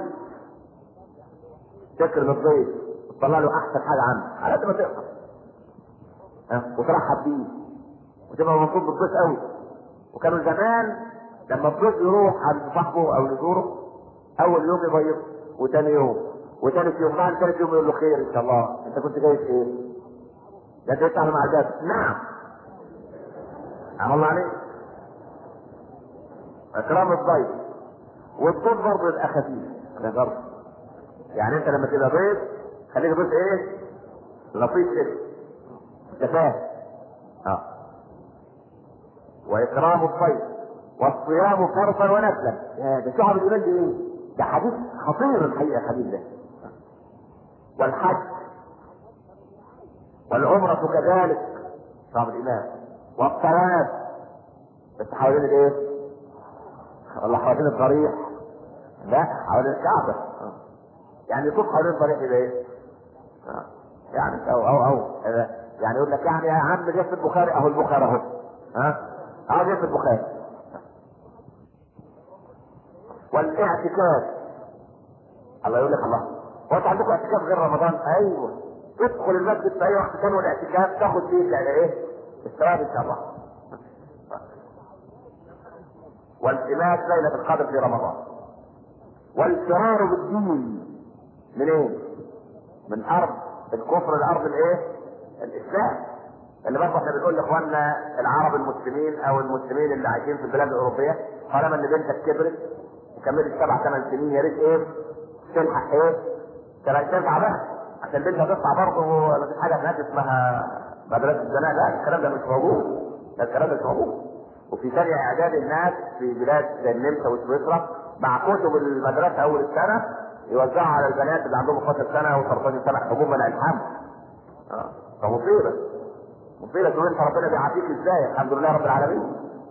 تكرم الضيف وتطلع له احسن حاجه عنه على قد ما تقدر وترحب بيه وتبقى مبسوط بالضيف قوي. وكانوا زمان لما الضيف يروح عند صاحبه او يزوره اول يوم يضيفه، وثاني يوم وثالث يوم، بعد ثالث يوم يقول له خير ان شاء الله انت كنت جاي في ايه؟ لا جيت على معدات. نعم عم الله عليك. اكرام الضيف. والضيف برضه يبقى خفيف ده برضه. يعني انت لما تبقى ضيف خليك ضيف ايه؟ لطيف كده. انت فاهم؟ واكرام الضيف والصيام فرضا ونفلا. ده شعب الايمان دي ايه؟ ده حديث خطير الحقيقه الحديث ده. والحج والعمرة كذلك شعب الايمان. والطواف بس حوالين الايه؟ ولا حوالين الضريح؟ لا حوالين الكعبة. يعني يطوف حوالين الضريح يبقى ايه؟ يعني او يعني يقول لك يعني يا عم جه في البخاري اهو البخاري اهو. اهو جه في البخاري. والاعتكاف. الله يقول لك الله هو انت عندكم اعتكاف غير رمضان؟ ايوه ادخل المسجد في اي وقت كان والاعتكاف تاخد فيه يعني ايه؟ الثواب ان شاء الله. والتماس ليلة القدر في رمضان. والفرار بالدين من ايه؟ من ارض الكفر لارض الايه؟ الاسلام. اللي برضه احنا بنقول لاخواننا العرب المسلمين او المسلمين اللي عايشين في البلاد الاوروبيه طالما ان بنتك كبرت وكملت 7-8 سنين يا ريت ايه؟ تلحق ايه؟ ترجع بقى عشان بنتها تطلع برضه ما فيش حاجه هناك اسمها مدرسه الزمان. لا الكلام ده مش موجود. ده الكلام ده مش موجود. وفي ثانيه اعداد الناس في بلاد زي النمسا وسويسرا مع كتب المدرسه اول السنه يوزعوا على البنات اللي عندهم 12 سنه و13 سنه حبوب منع الحمل. فمصيبه مصيبه تقول انت ربنا بيعافيك ازاي؟ الحمد لله رب العالمين.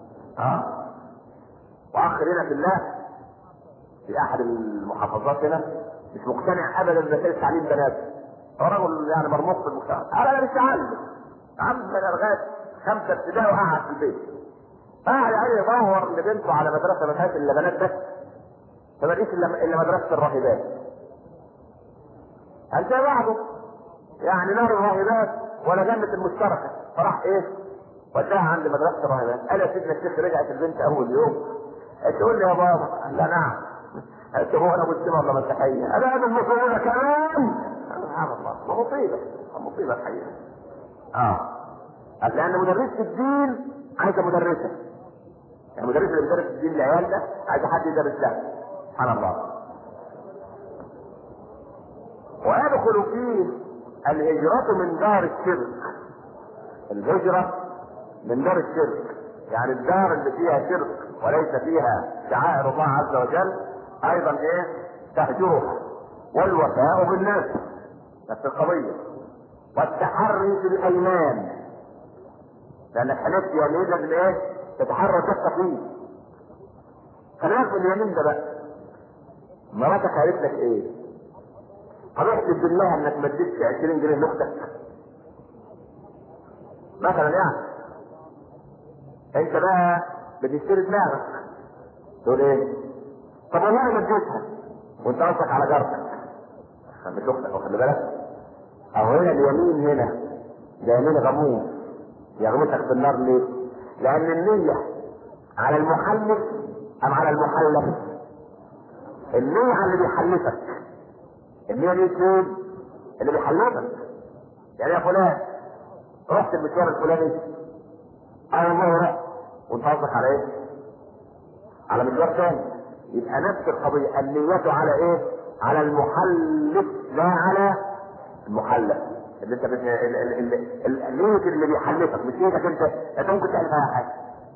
واخ لنا في الله في احد المحافظات هنا مش مقتنع ابدا بمساله تعليم بنات. هو رجل يعني مرموق في المجتمع. انا مش عارف عم انا لغايه 5 ابتدائي وقعد في البيت. قاعد يعني يدور لبنته على مدرسه ما فيهاش الا بنات بس. فما لقيش الا مدرسه الراهبات. هل زي بعضه؟ يعني نار الراهبات ولا جنة المشتركة. فراح ايه؟ وداها عند مدرسة الراهبات. قال يا سيدنا الشيخ رجعت البنت اول يوم. تقول لي يا بابا قال لا نعم. قلت هو انا مسلمة ولا مسيحية؟ انا المسلمين كمان. سبحان الله مصيبة الحقيقة. لان مدرسة الدين عايزة مدرسة. يعني مدرسة اللي بيدرس الدين للعيال ده عايزة حد يدرس لها. سبحان الله. ويدخل فيه الهجرة من دار الشرك. الهجرة من دار الشرك يعني الدار اللي فيها شرك وليس فيها شعائر الله عز وجل ايضا ايه؟ تهجرها. والوفاء بالناس نفس القضية. والتحري في الايمان لانك حلفت يمين لازم ايه؟ تتحرى تتقي. خليك من اليمين ده بقى. مراتك قالت لك ايه؟ هتحسب بالله انك ما اديتش 20 جنيه لاختك مثلا يعني. انت بقى بتشتري دماغك تقول ايه؟ طب والله ما اديتها وانت قصدك على جارتك مش اختك. واخد بالك؟ او هنا اليمين هنا ده يمين غموس يغمسك في النار. ليه؟ لان النية على المحلف ام على المحلف؟ النية على اللي بيحلفك. النية دي فين؟ اللي بيحلفك. يعني يا فلان رحت المشوار الفلاني والله رحت وانت قصدك على ايه؟ على مشوار ثاني. يبقى نفس القضية النية على ايه؟ على المحلف لا على المحلف. اللي انت النية اللي بيحلفك مش نيتك انت ممكن تعمل اي حاجة.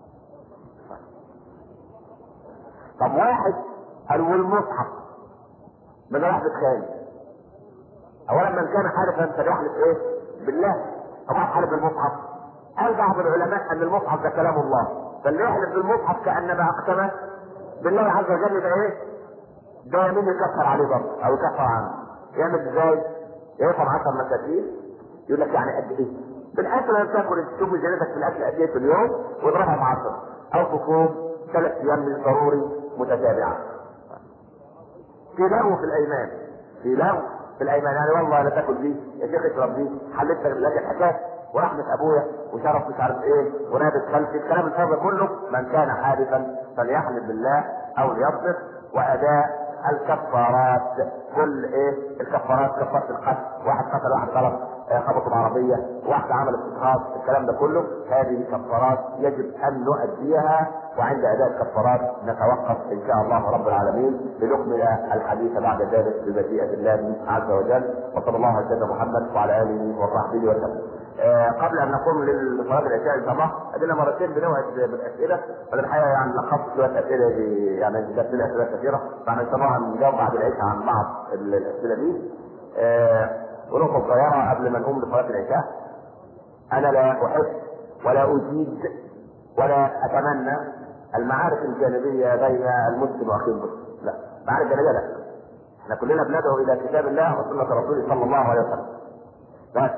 طب واحد قال والمصحف من راح بتخيل. اولا من كان حالفا فليحلف ايه؟ بالله. طبعا حالف بالمصحف. قال بعض العلماء ان المصحف ده كلام الله فاللي يحلف بالمصحف كانما اقسم بالله عز وجل يبقى ايه؟ ده يمين يكفر عليه برضه او يكفر عنه. يعمل ازاي؟ يقطع 10 مساكين. يقول لك يعني قد ايه؟ بالاكل لما تاكل تشوف ميزانيتك في الاكل قد ايه في اليوم واضربها ب 10 او تصوم 3 ايام ضروري متتابعه. في لغو في الايمان. في لغو في الايمان. يعني والله لا تاكل دي يا شيخ اشرب دي حلفت لك الحكايه ورحمه ابويا وشرف مش عارف ايه ونابت خلفي. الكلام الفاضي كله من كان حالفا فليحلف بالله او ليصدق. واداء الكفارات. كل ايه الكفارات؟ كفاره القتل. واحد قتل واحد غلط خبطه بعربيه عربيه، واحده عملت اسقاط، الكلام ده كله هذه كفارات يجب ان نؤديها، وعند اداء الكفارات نتوقف ان شاء الله رب العالمين لنكمل الحديث بعد ذلك بمشيئه الله عز وجل. وصلى الله على سيدنا محمد وعلى اله وصحبه وسلم. قبل ان نقوم لصلاه العشاء ان شاء الله ادينا مرتين بنوعد بالاسئله، والحقيقه يعني لخصت شويه اسئله يعني جات لنا اسئله كثيره، فاحنا ان شاء الله هنجاوب بعد العشاء عن بعض الاسئله دي. ونقطه صغيره قبل ما نقوم لصلاه العشاء، انا لا احب ولا اجيد ولا اتمنى المعارك الجانبيه بين المسلم واخيه المسلم، لا، معارك جانبيه لا. احنا كلنا بندعو الى كتاب الله وسنه رسوله صلى الله عليه وسلم بس.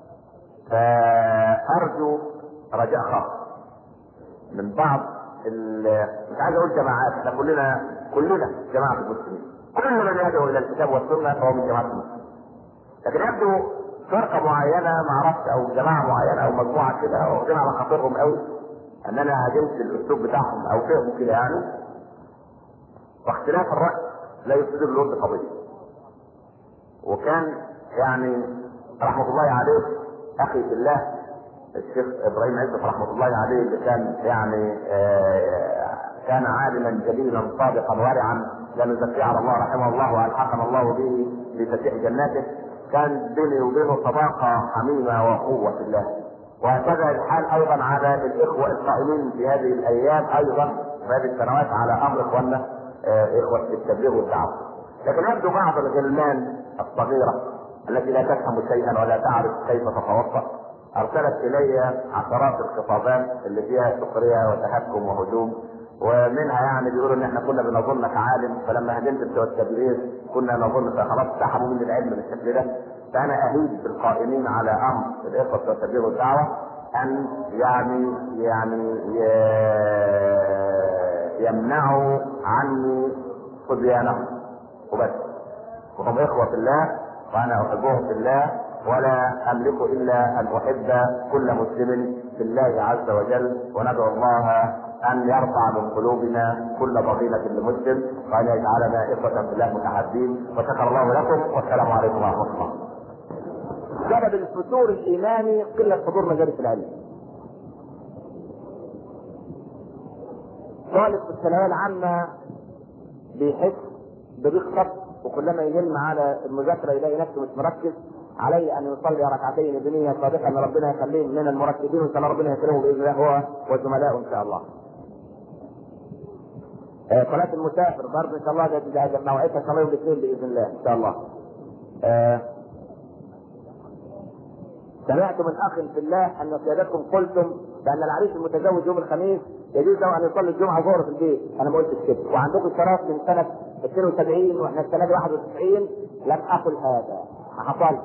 فارجو رجاء خاص من بعض مش عايز اقول جماعات، احنا كلنا جماعه المسلمين، كل من يدعو الى الكتاب والسنه فهو من جماعه المسلمين. لكن يبدو فرقه معينه ما اعرفش او جماعه معينه او مجموعه كده واخدين على خاطرهم قوي ان انا هاجمت الاسلوب بتاعهم او فهموا كده يعني. واختلاف الراي لا يفسد الود قضيه. وكان يعني رحمه الله عليه اخي في الله الشيخ ابراهيم عزت رحمه الله عليه، اللي كان يعني كان عالما جليلا صادقا ورعا لا نزكي على الله، رحمه الله والحقنا الله به بفتح جناته. كان بيني وبينه صداقه حميمه واخوه في الله. وهكذا الحال ايضا على الاخوه القائمين في هذه الايام ايضا في هذه السنوات على امر اخواننا اخوه التبليغ والدعوه. لكن يبدو بعض الغلمان الصغيره التي لا تفهم شيئا ولا تعرف كيف تتوسط ارسلت الي عشرات الخطابات اللي فيها سخريه وتهكم وهجوم، ومنها يعني بيقولوا ان احنا كنا بنظنك عالم، فلما هجمت بتوع التبليغ كنا نظن خلاص سحبوا من العلم بالشكل ده. فانا اهيج بالقائمين على امر الاخوه بتوع التبليغ والدعوه ان يمنعوا عني صبيانهم وبس. وهم اخوه في الله وانا احبهم في الله، ولا املك الا ان احب كل مسلم في الله عز وجل، وندعو الله ان يرفع من قلوبنا كل ضغينة لمسلم، وان يجعلنا اخوة في الله متحابين. وشكر الله لكم، والسلام عليكم ورحمة الله. سبب الفتور الايماني قلة حضور مجالس العلم. طالب في الثانوية العامة بيحس بضيق صدر، وكلما يهم على المذاكرة يلاقي نفسه مش مركز، عليه ان يصلي ركعتين بنية صادقة ان ربنا يخليه من المركزين، وان شاء الله ربنا يكرمه باذن الله هو وزملائه ان شاء الله. صلاة المسافر برضه ان شاء الله ده موعدها ان شاء الله يوم الاثنين باذن الله ان شاء الله. سمعت من اخ في الله ان سيادتكم قلتم بان العريس المتزوج يوم الخميس يجوز له ان يصلي الجمعه ظهر في البيت. انا ما قلتش كده، وعندكم شرف من سنه 72 واحنا السنه دي 91 لم اقل هذا، ما حصلش.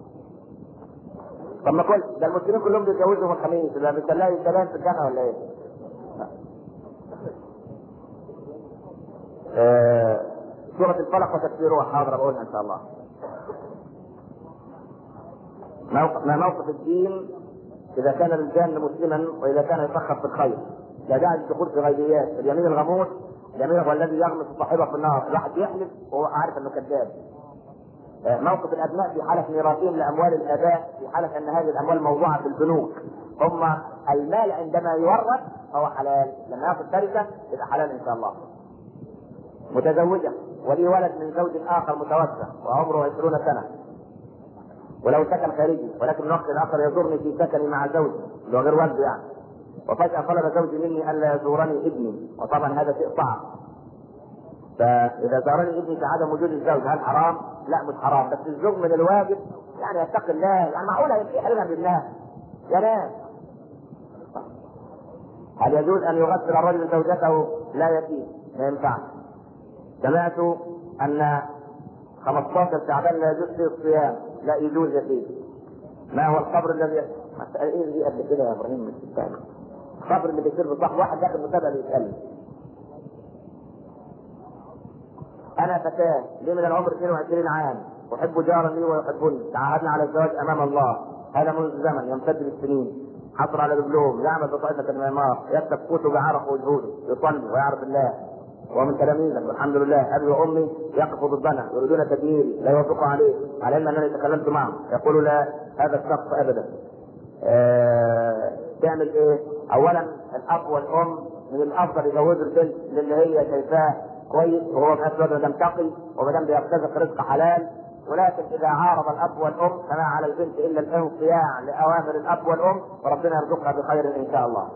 طب ما قلت ده المسلمين كلهم بيتجوزوا يوم الخميس، ده بنسلها الكلام في الجنه ولا ايه؟ سورة الفلق وتكفيرها حاضر بقولها ان شاء الله. ما موقف الدين اذا كان الانسان مسلما واذا كان يفخر في الخير؟ لا داعي للدخول في غيبيات. اليمين الغموس اليمين هو الذي يغمس صاحبه في النار، الواحد يحلف وهو عارف انه كذاب. موقف الابناء في حاله ميراثهم لاموال الاباء في حاله ان هذه الاموال موضوعه في البنوك. ثم المال عندما يورث فهو حلال، لما ياخذ تركه يبقى حلال ان شاء الله. متزوجه ولي ولد من زوج اخر متوفى وعمره 20 سنه، ولو سكن خارجي، ولكن من وقت الاخر يزورني في سكني مع زوجي اللي هو غير والده يعني، وفجاه طلب زوجي مني الا يزورني ابني، وطبعا هذا شيء صعب. فاذا زارني ابني في عدم وجود الزوج هل حرام؟ لا مش حرام، بس الزوج من الواجب يعني يتقي الله، يعني معقوله يحرمها بالله يا ناس؟ هل يجوز ان يغسل الرجل زوجته؟ لا يجوز، ما ينفعش. سمعت ان 15 شعبان لا يجوز فيه الصيام، لا يجوز يا سيدي. ما هو القبر الذي ايه دي قبل كده يا ابراهيم؟ مش الثاني القبر اللي بيصير بصح واحد داخل مسابقه بيتكلم. انا فتاه لي من العمر 22 عام، احب جارا لي ويحبني، تعاهدنا على الزواج امام الله، هذا منذ زمن يمتد بالسنين. حصل على دبلوم، يعمل بطاقه المعمار، يكتب كتب بعرق وجهوده، يصلي ويعرف الله ومن تلاميذك والحمد لله. ابي وامي يقفوا ضدنا يريدون تدميري، لا يوافقوا عليه، على ان انا تكلمت معه يقول لا هذا الشخص ابدا. تعمل ايه؟ اولا الاب والام من الافضل يجوزوا البنت للي هي شايفاه كويس، وهو في نفس الوقت مادام تقي ومادام بيرتزق رزق حلال. ولكن اذا عارض الاب والام فما على البنت الا الانصياع لاوامر الاب والام، وربنا يرزقها بخير ان شاء الله.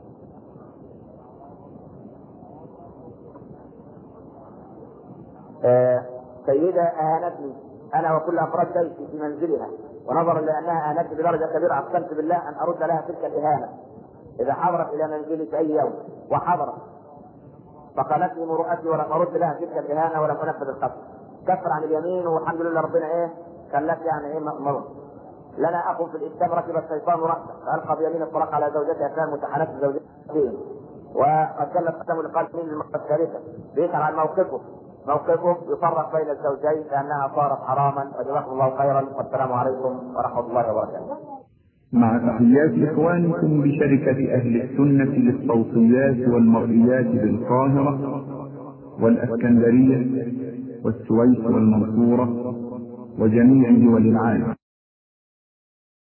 سيدة اهانتني انا وكل افراد بيتي في منزلها، ونظرا لانها اهانتني بدرجه كبيره اقسمت بالله ان ارد لها تلك الاهانه اذا حضرت الى منزلي في اي يوم، وحضرت فقالت لي مرؤتي ولم ارد لها تلك الاهانه ولم انفذ القتل. كفر عن اليمين، والحمد لله ربنا ايه خلت يعني ايه مأمور. لنا اخ في الاسلام ركب الشيطان راسه فالقى بيمين الطلاق على زوجته كان متحنات زوجتين، وقد كلف قسم لقال من المشتركه بيسأل عن موقفه يفرق بين الزوجين لانها صارت حراما. وجزاكم الله خيرا، والسلام عليكم ورحمه الله وبركاته. مع تحيات إخوانكم بشركة أهل السنة للصوتيات والمرئيات بالقاهرة والإسكندرية والسويس والمنصورة وجميع دول العالم.